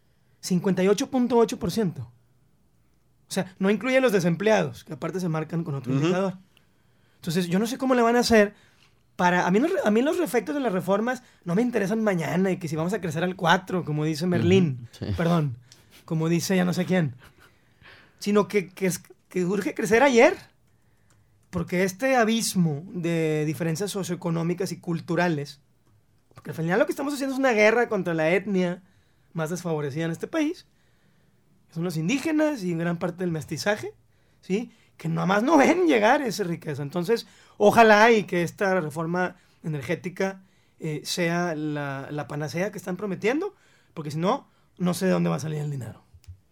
58.8%. O sea, no incluye los desempleados, que aparte se marcan con otro indicador. Entonces, yo no sé cómo le van a hacer para... A mí los efectos de las reformas no me interesan mañana y que si vamos a crecer al 4, como dice Merlín, perdón, como dice ya no sé quién, sino que urge crecer ayer, porque este abismo de diferencias socioeconómicas y culturales, porque al final lo que estamos haciendo es una guerra contra la etnia más desfavorecida en este país, son los indígenas y gran parte del mestizaje, ¿sí?, que nada más no ven llegar esa riqueza. Entonces, ojalá y que esta reforma energética sea la panacea que están prometiendo, porque si no, no sé de dónde va a salir el dinero.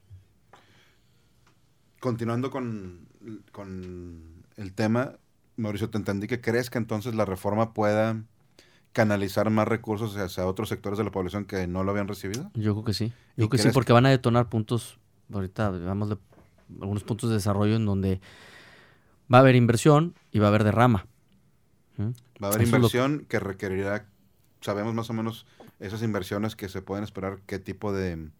Continuando con el tema, Mauricio, te entendí que crees que entonces la reforma pueda canalizar más recursos hacia otros sectores de la población que no lo habían recibido. Yo creo que sí. Yo creo que sí, porque van a detonar puntos, ahorita vamos algunos puntos de desarrollo en donde va a haber inversión y va a haber derrama. Va a haber inversión que requerirá, sabemos más o menos esas inversiones que se pueden esperar, qué tipo de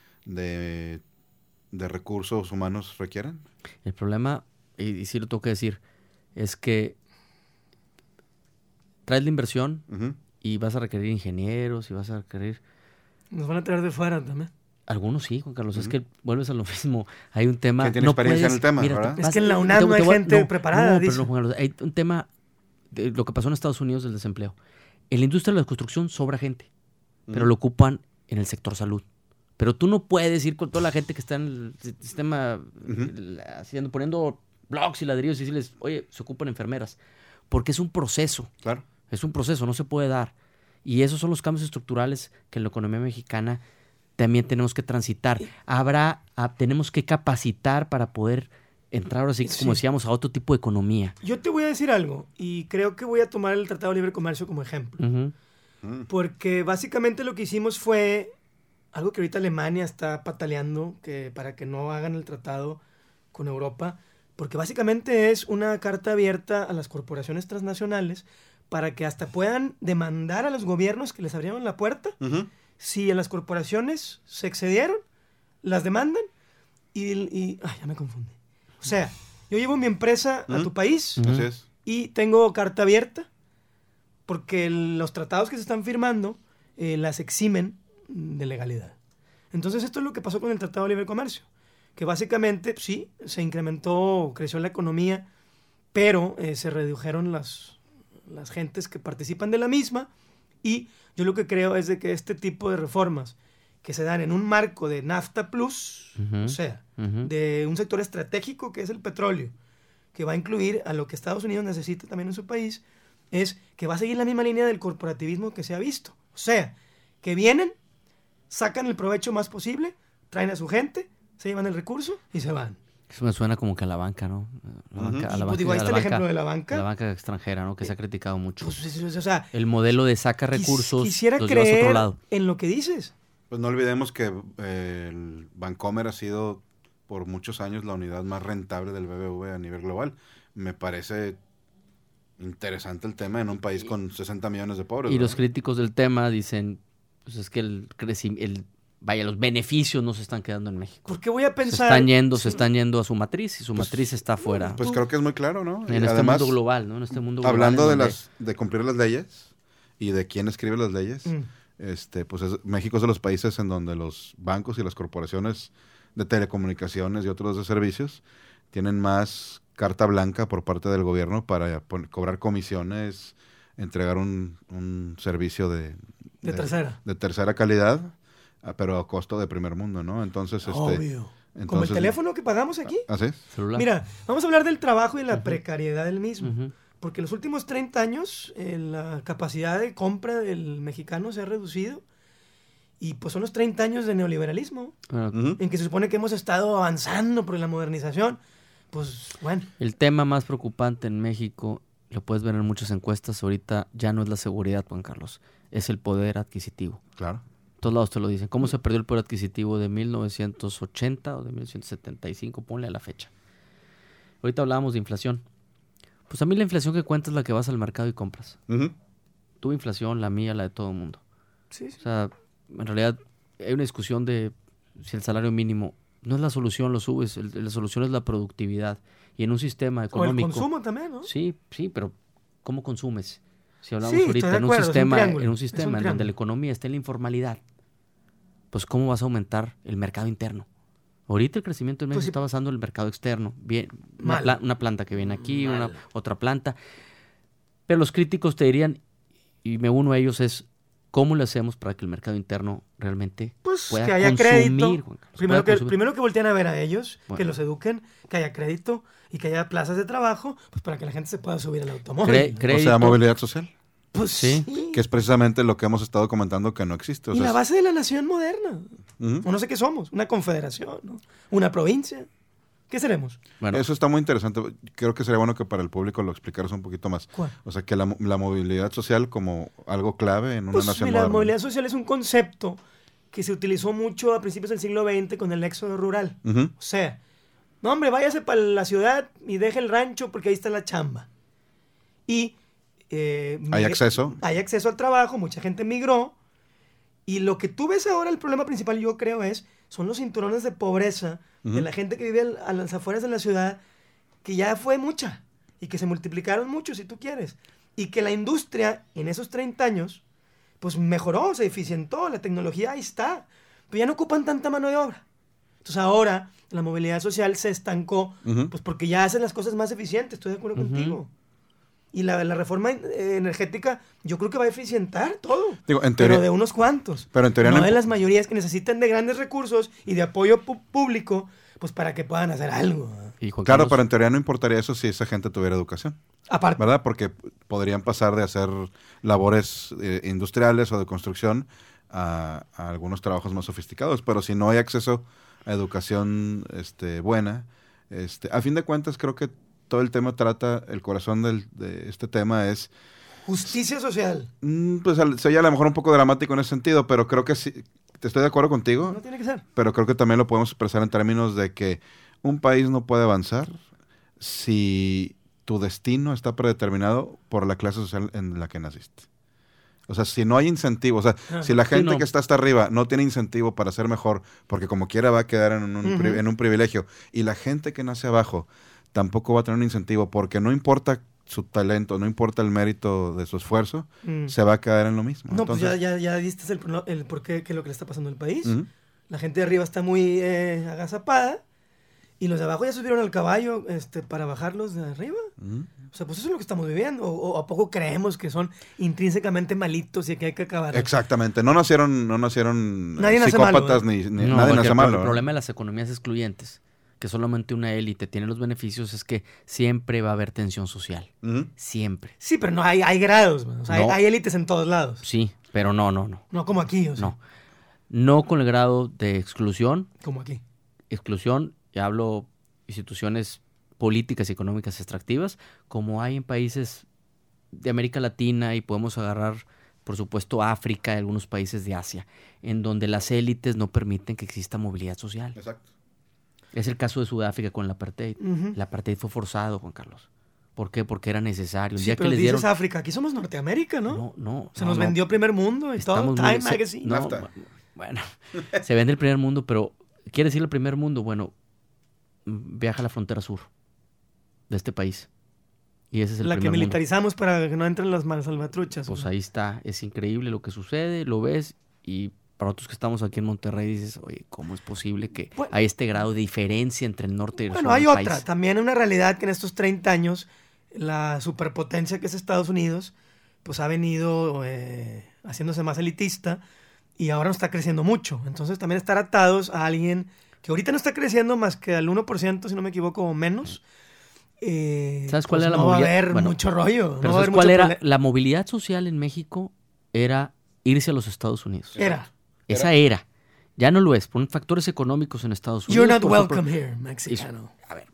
recursos humanos requieren. El problema, y sí lo tengo que decir, es que traes la inversión y vas a requerir ingenieros y vas a requerir... Nos van a traer de fuera también. Algunos sí, Juan Carlos, es que vuelves a lo mismo. Hay un tema... ¿Quién tiene experiencia en el tema, verdad? Es que en la UNAM no hay gente preparada, dice. Pero no, Juan Carlos, hay un tema de lo que pasó en Estados Unidos del desempleo. En la industria de la construcción sobra gente, pero lo ocupan en el sector salud. Pero tú no puedes ir con toda la gente que está en el sistema poniendo blocks y ladrillos y decirles, oye, se ocupan enfermeras. Porque es un proceso. Claro. Es un proceso, no se puede dar. Y esos son los cambios estructurales que en la economía mexicana también tenemos que transitar. Tenemos que capacitar para poder entrar, ahora sí, como decíamos, a otro tipo de economía. Yo te voy a decir algo, y creo que voy a tomar el Tratado de Libre Comercio como ejemplo. Porque básicamente lo que hicimos fue algo que ahorita Alemania está pataleando para que no hagan el tratado con Europa, porque básicamente es una carta abierta a las corporaciones transnacionales para que hasta puedan demandar a los gobiernos que les abrieron la puerta. Si en las corporaciones se excedieron, las demandan y ya me confundí. O sea, yo llevo mi empresa a tu país y tengo carta abierta porque los tratados que se están firmando las eximen de legalidad. Entonces esto es lo que pasó con el Tratado de Libre Comercio, que básicamente sí, se incrementó, creció la economía, pero se redujeron las gentes que participan de la misma, y yo lo que creo es de que este tipo de reformas que se dan en un marco de NAFTA Plus, o sea, de un sector estratégico que es el petróleo, que va a incluir a lo que Estados Unidos necesita también en su país, es que va a seguir la misma línea del corporativismo que se ha visto. O sea, que vienen, sacan el provecho más posible, traen a su gente, se llevan el recurso y se van. Eso me suena como que a la banca, ¿no? Pues digo, ahí está el ejemplo de la banca. La banca extranjera, ¿no? Que se ha criticado mucho. Pues, o sea, el modelo de saca recursos, quisiera los llevas a creer otro lado. En lo que dices. Pues no olvidemos que el Bancomer ha sido por muchos años la unidad más rentable del BBVA a nivel global. Me parece interesante el tema en un país con 60 millones de pobres. Y ¿verdad? los críticos del tema dicen, pues es que los beneficios no se están quedando en México. ¿Por qué voy a pensar? Se están yendo a su matriz y su matriz está afuera. Pues creo que es muy claro, ¿no? En este mundo global, ¿no? En este mundo global. Hablando de cumplir las leyes y de quién escribe las leyes, pues México es de los países en donde los bancos y las corporaciones de telecomunicaciones y otros de servicios tienen más carta blanca por parte del gobierno para cobrar comisiones, entregar un servicio de tercera calidad, pero a costo de primer mundo, ¿no? Entonces, obvio. Como el teléfono que pagamos aquí. ¿Así? Celular. Mira, vamos a hablar del trabajo y la precariedad del mismo. Porque en los últimos 30 años la capacidad de compra del mexicano se ha reducido. Y pues son los 30 años de neoliberalismo, en que se supone que hemos estado avanzando por la modernización. Pues bueno. El tema más preocupante en México, lo puedes ver en muchas encuestas, ahorita ya no es la seguridad, Juan Carlos, es el poder adquisitivo. Claro. Todos lados te lo dicen. ¿Cómo se perdió el poder adquisitivo de 1980 o de 1975? Ponle a la fecha. Ahorita hablábamos de inflación. Pues a mí la inflación que cuenta es la que vas al mercado y compras. Tu inflación, la mía, la de todo el mundo. Sí. O sea, en realidad hay una discusión de si el salario mínimo no es la solución, lo subes. La solución es la productividad. Y en un sistema económico... O el consumo también, ¿no? Sí, pero ¿cómo consumes? Si hablamos Sí, ahorita estoy de en acuerdo, un sistema en donde la economía está en la informalidad, pues ¿cómo vas a aumentar el mercado interno? Ahorita el crecimiento en México está basando en el mercado externo. Bien, una planta que viene aquí, otra planta. Pero los críticos te dirían, y me uno a ellos, es ¿cómo le hacemos para que el mercado interno realmente pueda que haya consumir? Crédito. Primero que volteen a ver a ellos, que los eduquen, que haya crédito y que haya plazas de trabajo, pues para que la gente se pueda subir al automóvil. O sea, movilidad social. Pues sí. Que es precisamente lo que hemos estado comentando que no existe. O y sea, la base de la nación moderna. O no sé qué somos, una confederación, ¿no? Una provincia. ¿Qué seremos? Bueno, eso está muy interesante. Creo que sería bueno que para el público lo explicaras un poquito más. ¿Cuál? O sea, que la movilidad social como algo clave en una nación moderna. La movilidad social es un concepto que se utilizó mucho a principios del siglo XX con el éxodo rural. O sea, no hombre, váyase para la ciudad y deje el rancho porque ahí está la chamba. Y hay acceso. Hay acceso al trabajo, mucha gente migró. Y lo que tú ves ahora, el problema principal, yo creo, son los cinturones de pobreza de la gente que vive a las afueras de la ciudad, que ya fue mucha y que se multiplicaron mucho, si tú quieres. Y que la industria en esos 30 años, pues mejoró, se eficientó, la tecnología ahí está. Pero ya no ocupan tanta mano de obra. Entonces ahora la movilidad social se estancó, pues porque ya hacen las cosas más eficientes, estoy de acuerdo contigo. Y la reforma energética yo creo que va a eficientar todo. Digo, en teoría, pero de unos cuantos. Pero en teoría no de las mayorías que necesitan de grandes recursos y de apoyo público, pues para que puedan hacer algo. Claro, pero en teoría no importaría eso si esa gente tuviera educación. Aparte. ¿Verdad? Porque podrían pasar de hacer labores industriales o de construcción a algunos trabajos más sofisticados. Pero si no hay acceso a educación buena, a fin de cuentas creo que todo el tema trata, el corazón de este tema es... Justicia social. Pues se oye a lo mejor un poco dramático en ese sentido, pero creo que sí, estoy de acuerdo contigo. No tiene que ser. Pero creo que también lo podemos expresar en términos de que un país no puede avanzar si tu destino está predeterminado por la clase social en la que naciste. O sea, si no hay incentivo, o sea, si la gente que está hasta arriba no tiene incentivo para ser mejor, porque como quiera va a quedar en un privilegio, y la gente que nace abajo tampoco va a tener un incentivo, porque no importa su talento, no importa el mérito de su esfuerzo, se va a quedar en lo mismo. No, Entonces, pues ya viste el por qué, qué es lo que le está pasando al país. Ujú. La gente de arriba está muy agazapada y los de abajo ya subieron al caballo para bajarlos de arriba. O sea, pues eso es lo que estamos viviendo. ¿O a poco creemos que son intrínsecamente malitos y que hay que acabar? Exactamente, no nacieron Nadie nace psicópatas malo, ni No, nadie porque nace el malo. ¿eh? problema de las economías excluyentes, que solamente una élite tiene los beneficios, es que siempre va a haber tensión social. Ujú. Siempre. Sí, pero no hay grados, man. O sea, No. hay élites en todos lados. Sí, pero no. No como aquí, o sea. No. No con el grado de exclusión. Como aquí. Exclusión, ya hablo instituciones políticas y económicas extractivas, como hay en países de América Latina, y podemos agarrar, por supuesto, África y algunos países de Asia, en donde las élites no permiten que exista movilidad social. Exacto. Es el caso de Sudáfrica con el apartheid. Ujú. El apartheid fue forzado, Juan Carlos. ¿Por qué? Porque era necesario. El Sí, día pero que les dices dieron... África. Aquí somos Norteamérica, ¿no? No. Se nos vendió primer mundo y todo. Estamos Time muy- se- Magazine. no, NAFTA. bueno, se vende el primer mundo, pero ¿quiere decir el primer mundo? Bueno, viaja a la frontera sur de este país. Y ese es el La que primer mundo. militarizamos para que no entren las salvatruchas. Pues ¿no? ahí está, es increíble lo que sucede, lo ves, y para otros que estamos aquí en Monterrey dices, oye, ¿cómo es posible que Bueno. hay este grado de diferencia entre el norte y el Bueno, sur hay del otra. país? También una realidad que en estos 30 años la superpotencia que es Estados Unidos pues ha venido haciéndose más elitista y ahora no está creciendo mucho. Entonces también estar atados a alguien que ahorita no está creciendo más que al 1%, si no me equivoco, o menos. ¿Sabes cuál era la no va a movilidad? haber Bueno, mucho rollo. Pero no va a ¿sabes haber cuál mucho era? prole- La movilidad social en México era irse a los Estados Unidos. Era. Esa era. Ya no lo es, por factores económicos en Estados Unidos. You're not por welcome here, mexicano. A ver.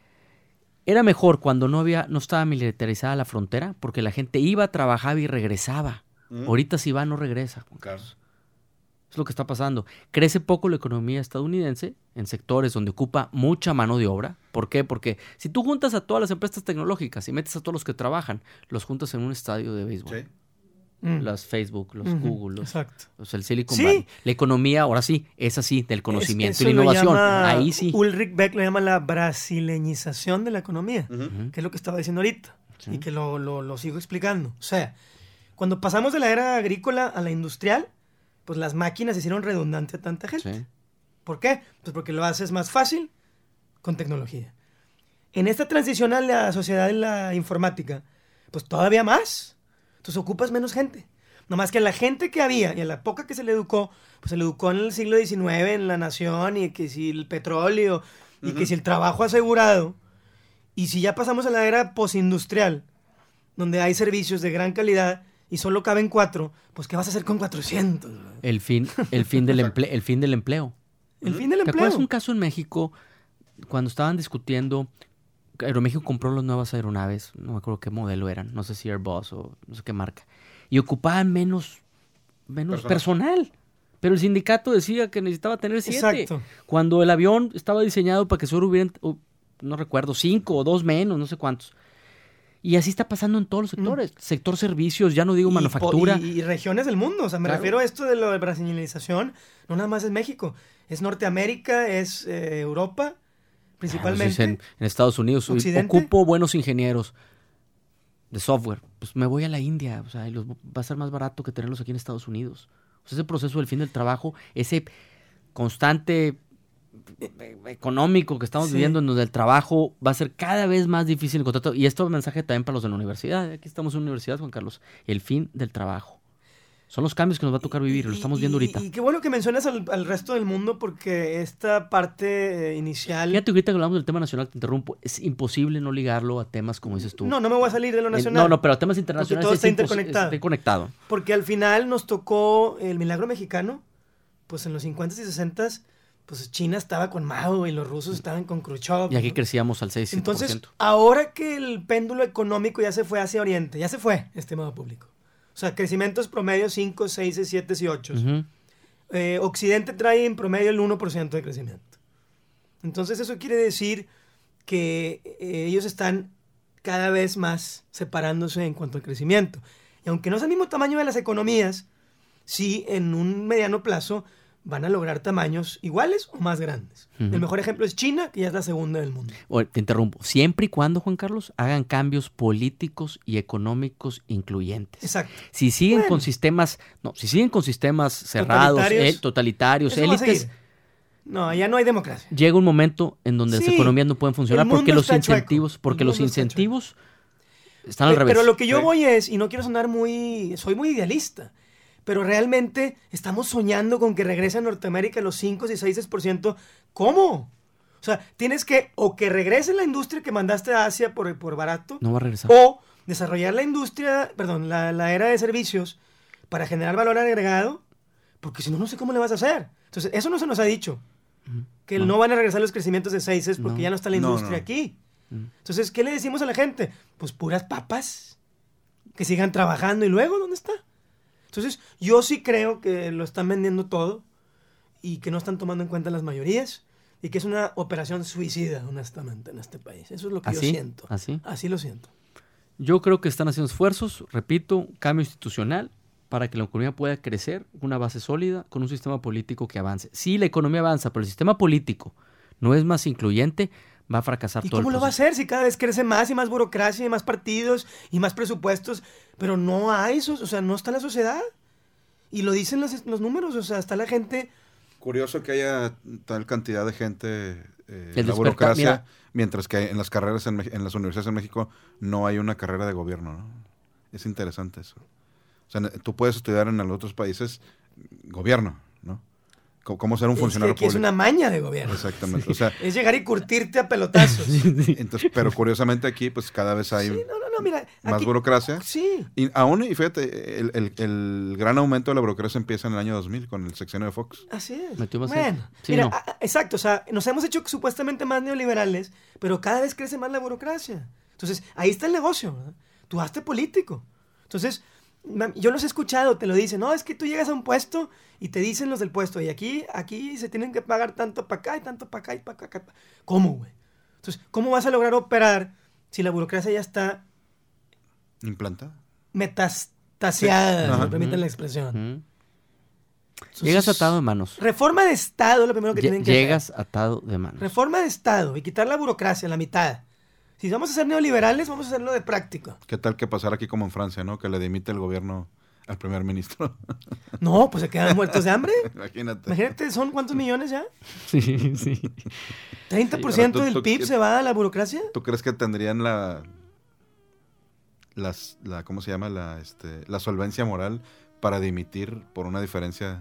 Era mejor cuando no estaba militarizada la frontera, porque la gente iba, trabajaba y regresaba. Ahorita si va, no regresa. Juan Carlos. Es lo que está pasando. Crece poco la economía estadounidense en sectores donde ocupa mucha mano de obra. ¿Por qué? Porque si tú juntas a todas las empresas tecnológicas y metes a todos los que trabajan, los juntas en un estadio de béisbol. Sí. Las Facebook, los Ujú, Google, exacto. el Silicon Sí. Valley. La economía, ahora sí, es así, del conocimiento y Eso la lo innovación. llama- Ahí sí. Ulrich Beck lo llama la brasileñización de la economía, Ujú. que es lo que estaba diciendo ahorita, Sí. y que lo sigo explicando. O sea, cuando pasamos de la era agrícola a la industrial, pues las máquinas hicieron redundante a tanta gente. Sí. ¿Por qué? Pues porque lo haces más fácil con tecnología. En esta transición a la sociedad de la informática, pues todavía más. Entonces ocupas menos gente. Nomás que a la gente que había y a la poca que se le educó, pues se le educó en el siglo XIX, en la nación, y que si el petróleo, y que si el trabajo asegurado. Y si ya pasamos a la era postindustrial, donde hay servicios de gran calidad y solo caben 4, pues ¿qué vas a hacer con 400? El fin del empleo. El fin del ¿Te acuerdas empleo. un caso en México cuando estaban discutiendo? Aeroméxico compró las nuevas aeronaves, no me acuerdo qué modelo eran, no sé si Airbus o no sé qué marca, y ocupaban menos personal. Pero el sindicato decía que necesitaba tener 7. Exacto. Cuando el avión estaba diseñado para que solo hubieran, no recuerdo, 5 o 2 menos, no sé cuántos. Y así está pasando en todos los sectores. Sector servicios, ya no digo manufactura. Y regiones del mundo. O sea, me Claro. refiero a esto de la brasilianización. No nada más es México. Es Norteamérica, es Europa, principalmente. En Estados Unidos, Occidente. ocupo buenos ingenieros de software. Pues me voy a la India, o sea, y va a ser más barato que tenerlos aquí en Estados Unidos. O sea, ese proceso del fin del trabajo, ese constante económico que estamos Sí. viviendo en donde el trabajo va a ser cada vez más difícil encontrar. Y esto es un mensaje también para los de la universidad. Aquí estamos en la universidad, Juan Carlos. El fin del trabajo. Son los cambios que nos va a tocar vivir, lo estamos viendo ahorita. Y qué bueno que mencionas al resto del mundo, porque esta parte inicial... Fíjate, ahorita que hablamos del tema nacional, te interrumpo, es imposible no ligarlo a temas como dices tú. No me voy a salir de lo nacional. No, pero a temas internacionales todo es está interconectado. está conectado. Porque al final nos tocó el milagro mexicano, pues en los 50s y 60s, pues China estaba con Mao y los rusos estaban con Khrushchev. Y aquí ¿no? crecíamos al 6%. Entonces, ahora que el péndulo económico ya se fue hacia Oriente, ya se fue, estimado público. O sea, crecimientos promedio 5, 6, 7 y 8. Ujú. Occidente trae en promedio el 1% de crecimiento. Entonces, eso quiere decir que ellos están cada vez más separándose en cuanto al crecimiento. Y aunque no es el mismo tamaño de las economías, sí, en un mediano plazo van a lograr tamaños iguales o más grandes. Ujú. El mejor ejemplo es China, que ya es la segunda del mundo. Oye, te interrumpo. Siempre y cuando, Juan Carlos, hagan cambios políticos y económicos incluyentes. Exacto. Si siguen Bueno. con sistemas, cerrados, totalitarios, Eso va a élites, seguir. No, allá no hay democracia. llega un momento en donde las Sí. economías no pueden funcionar El mundo porque los está chueco. incentivos, El mundo está están al revés. Pero lo que yo Sí. voy es, y no quiero sonar soy muy idealista, pero realmente estamos soñando con que regrese a Norteamérica los 5 y 6%. ¿Cómo? O sea, tienes que, o que regrese la industria que mandaste a Asia por barato, No va a regresar. o desarrollar la era de servicios para generar valor agregado, porque si no, no sé cómo le vas a hacer. Entonces, eso no se nos ha dicho, que no van a regresar los crecimientos de 6 porque No. ya no está la No, industria no. aquí. Entonces, ¿qué le decimos a la gente? Pues puras papas, que sigan trabajando y luego, ¿dónde está? Entonces, yo sí creo que lo están vendiendo todo y que no están tomando en cuenta las mayorías y que es una operación suicida, honestamente, en este país. Eso es lo que yo ¿Así? siento. ¿Así? Así lo siento. Yo creo que están haciendo esfuerzos, repito, cambio institucional para que la economía pueda crecer, una base sólida, con un sistema político que avance. Sí, la economía avanza, pero el sistema político no es más incluyente, va a fracasar ¿Y todo el cómo lo va a proceso. hacer si cada vez crece más y más burocracia y más partidos y más presupuestos? Pero no hay eso, o sea, no está la sociedad. Y lo dicen los números, o sea, está la gente... Curioso que haya tal cantidad de gente en la despertar, burocracia, mira. mientras que en las carreras en las universidades en México no hay una carrera de gobierno, ¿no? Es interesante eso. O sea, tú puedes estudiar en los otros países gobierno, ¿no? Cómo ser un Es que funcionario aquí es público. una maña de gobierno. Exactamente. O sea, Es llegar y curtirte a pelotazos. entonces, pero curiosamente aquí, pues cada vez hay Sí, no, mira. más aquí- burocracia. Sí. Y fíjate, el gran aumento de la burocracia empieza en el año 2000 con el sexenio de Fox. Así es. Metió más Bueno, gente. Sí, mira, no. exacto, o sea, nos hemos hecho supuestamente más neoliberales, pero cada vez crece más la burocracia. Entonces, ahí está el negocio, ¿verdad? Tú hazte político. Entonces, yo los he escuchado, te lo dicen, no, es que tú llegas a un puesto y te dicen los del puesto, y aquí se tienen que pagar tanto para acá y tanto para acá y para acá. ¿Cómo, güey? Entonces, ¿cómo vas a lograr operar si la burocracia ya está ¿Implanta? metastasiada, Sí. si me Ajá. permiten la expresión? Ujú. Entonces, Llegas atado de manos. Reforma de Estado es lo primero que tienen que hacer. Llegas atado de manos. Reforma de Estado y quitar la burocracia, la mitad. Si vamos a ser neoliberales, vamos a hacerlo de práctico. ¿Qué tal que pasara aquí como en Francia, ¿no? Que le dimite el gobierno al primer ministro. No, pues se quedan muertos de hambre. Imagínate. Imagínate, ¿son cuántos millones ya? Sí, sí. 30% Ahora, del tú- PIB se va a la burocracia. ¿Tú crees que tendrían ¿cómo se llama? La solvencia moral para dimitir por una diferencia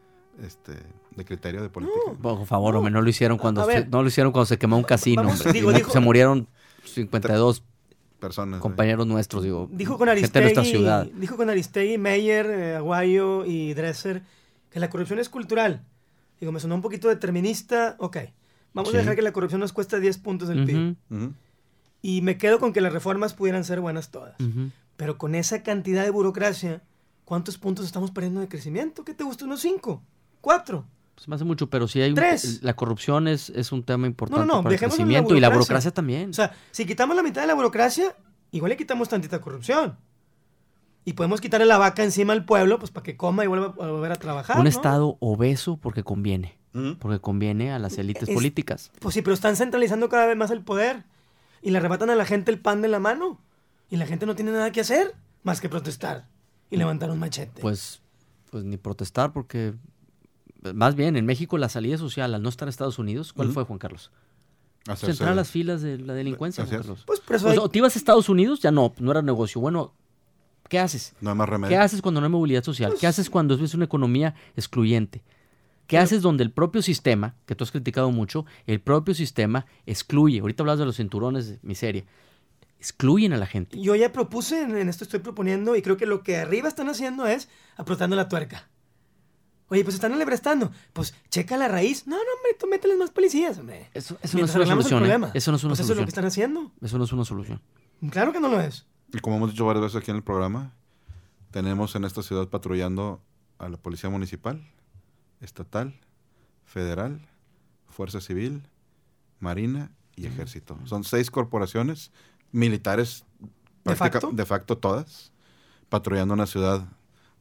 de criterio de política? Por favor, hombre, no lo hicieron cuando A ver. no lo hicieron cuando se quemó un casino, Vamos, hombre. digo, Y dijo- se murieron 52 Personas. compañeros nuestros, digo. Dijo con gente de nuestra Aristegui, ciudad. dijo con Aristegui, Meyer, Aguayo y Dresser que la corrupción es cultural. Digo, me sonó un poquito determinista. Ok, vamos Sí. a dejar que la corrupción nos cuesta 10 puntos del PIB. Ujú, Ujú. Y me quedo con que las reformas pudieran ser buenas todas. ujú. Pero con esa cantidad de burocracia, ¿cuántos puntos estamos perdiendo de crecimiento? ¿Qué te gusta? ¿Unos 5? ¿4? Pues me hace mucho, pero sí hay Tres. la corrupción es un tema importante no, para el dejémoslo en la crecimiento y la burocracia. burocracia también. O sea, si quitamos la mitad de la burocracia, igual le quitamos tantita corrupción. Y podemos quitarle la vaca encima al pueblo, pues para que coma y vuelva a volver a trabajar. un ¿no? estado obeso porque conviene a las élites Es- políticas. Pues sí, pero están centralizando cada vez más el poder. Y le arrebatan a la gente el pan de la mano. Y la gente no tiene nada que hacer más que protestar y levantar un machete. Pues ni protestar porque más bien en México la salida social al no estar en Estados Unidos, ¿cuál Ujú. fue, Juan Carlos? Hacerse- Entrar a las filas de la delincuencia, Así Juan es. Carlos. Pues por eso Pues, hay- o te ibas a Estados Unidos, ya no era negocio. Bueno, ¿qué haces? No hay más remedio. ¿Qué haces cuando no hay movilidad social? Pues ¿Qué haces cuando es una economía excluyente? ¿Qué haces donde el propio sistema, que tú has criticado mucho, el propio sistema excluye? Ahorita hablas de los cinturones de miseria. Excluyen a la gente. Yo ya propuse, en esto estoy proponiendo, y creo que lo que arriba están haciendo es apretando la tuerca. Oye, pues están alebrestando. Pues checa la raíz. No, hombre, tú mételes más policías, hombre. Eso no Mientras es una arreglamos el solución. problema. Eso no es una Pues eso es lo solución. que están haciendo. Eso no es una solución. Claro que no lo es. Y como hemos dicho varias veces aquí en el programa, tenemos en esta ciudad patrullando a la Policía Municipal, Estatal, Federal, Fuerza Civil, Marina y Ejército. Son 6 corporaciones militares, ¿De facto? de facto todas, patrullando una ciudad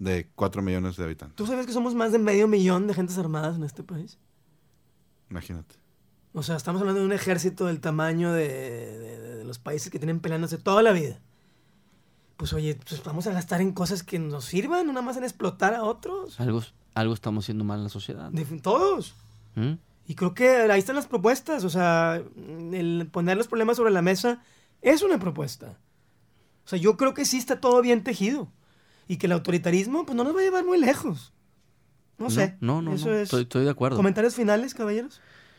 de 4 millones de habitantes. ¿Tú sabes que somos más de 500,000 de gentes armadas en este país? Imagínate. O sea, estamos hablando de un ejército del tamaño de los países que tienen peleándose toda la vida. Pues oye, pues vamos a gastar en cosas que nos sirvan, no nada más en explotar a otros. Algo estamos haciendo mal en la sociedad. Todos. ¿Mm? Y creo que ahí están las propuestas. O sea, el poner los problemas sobre la mesa es una propuesta. O sea, yo creo que sí está todo bien tejido. Y que el autoritarismo pues no nos va a llevar muy lejos. No sé. No. Eso es. Estoy de acuerdo. ¿Comentarios finales, caballeros?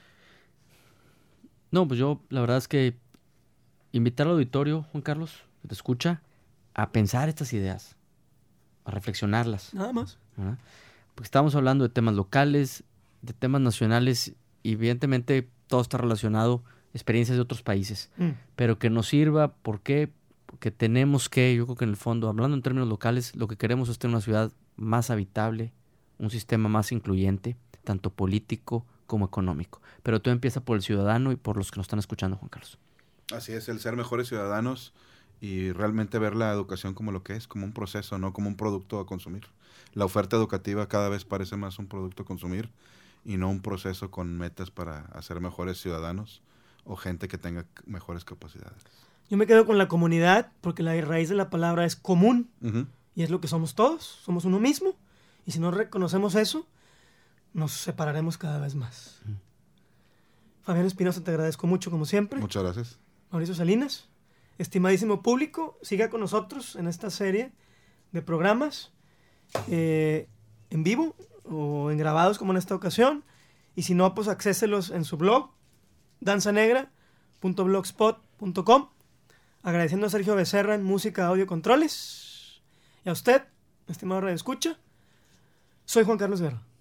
No, pues yo, la verdad es que invitar al auditorio, Juan Carlos, que te escucha, a pensar estas ideas, a reflexionarlas. Nada más. ¿Verdad? Porque estamos hablando de temas locales, de temas nacionales, y evidentemente todo está relacionado, experiencias de otros países, pero que nos sirva, ¿por qué? Porque tenemos que, yo creo que en el fondo, hablando en términos locales, lo que queremos es tener una ciudad más habitable, un sistema más incluyente, tanto político como económico. Pero todo empieza por el ciudadano y por los que nos están escuchando, Juan Carlos. Así es, el ser mejores ciudadanos y realmente ver la educación como lo que es, como un proceso, no como un producto a consumir. La oferta educativa cada vez parece más un producto a consumir y no un proceso con metas para hacer mejores ciudadanos o gente que tenga mejores capacidades. Yo me quedo con la comunidad porque la raíz de la palabra es común. Uh-huh. Y es lo que somos todos, somos uno mismo. Y si no reconocemos eso, nos separaremos cada vez más. Fabián Espinosa, te agradezco mucho, como siempre. Muchas gracias. Mauricio Salinas, estimadísimo público, siga con nosotros en esta serie de programas en vivo o en grabados como en esta ocasión. Y si no, pues accéselos en su blog, danzanegra.blogspot.com. Agradeciendo a Sergio Becerra en música, audio, controles. Y a usted, estimado Radio Escucha, soy Juan Carlos Guerra.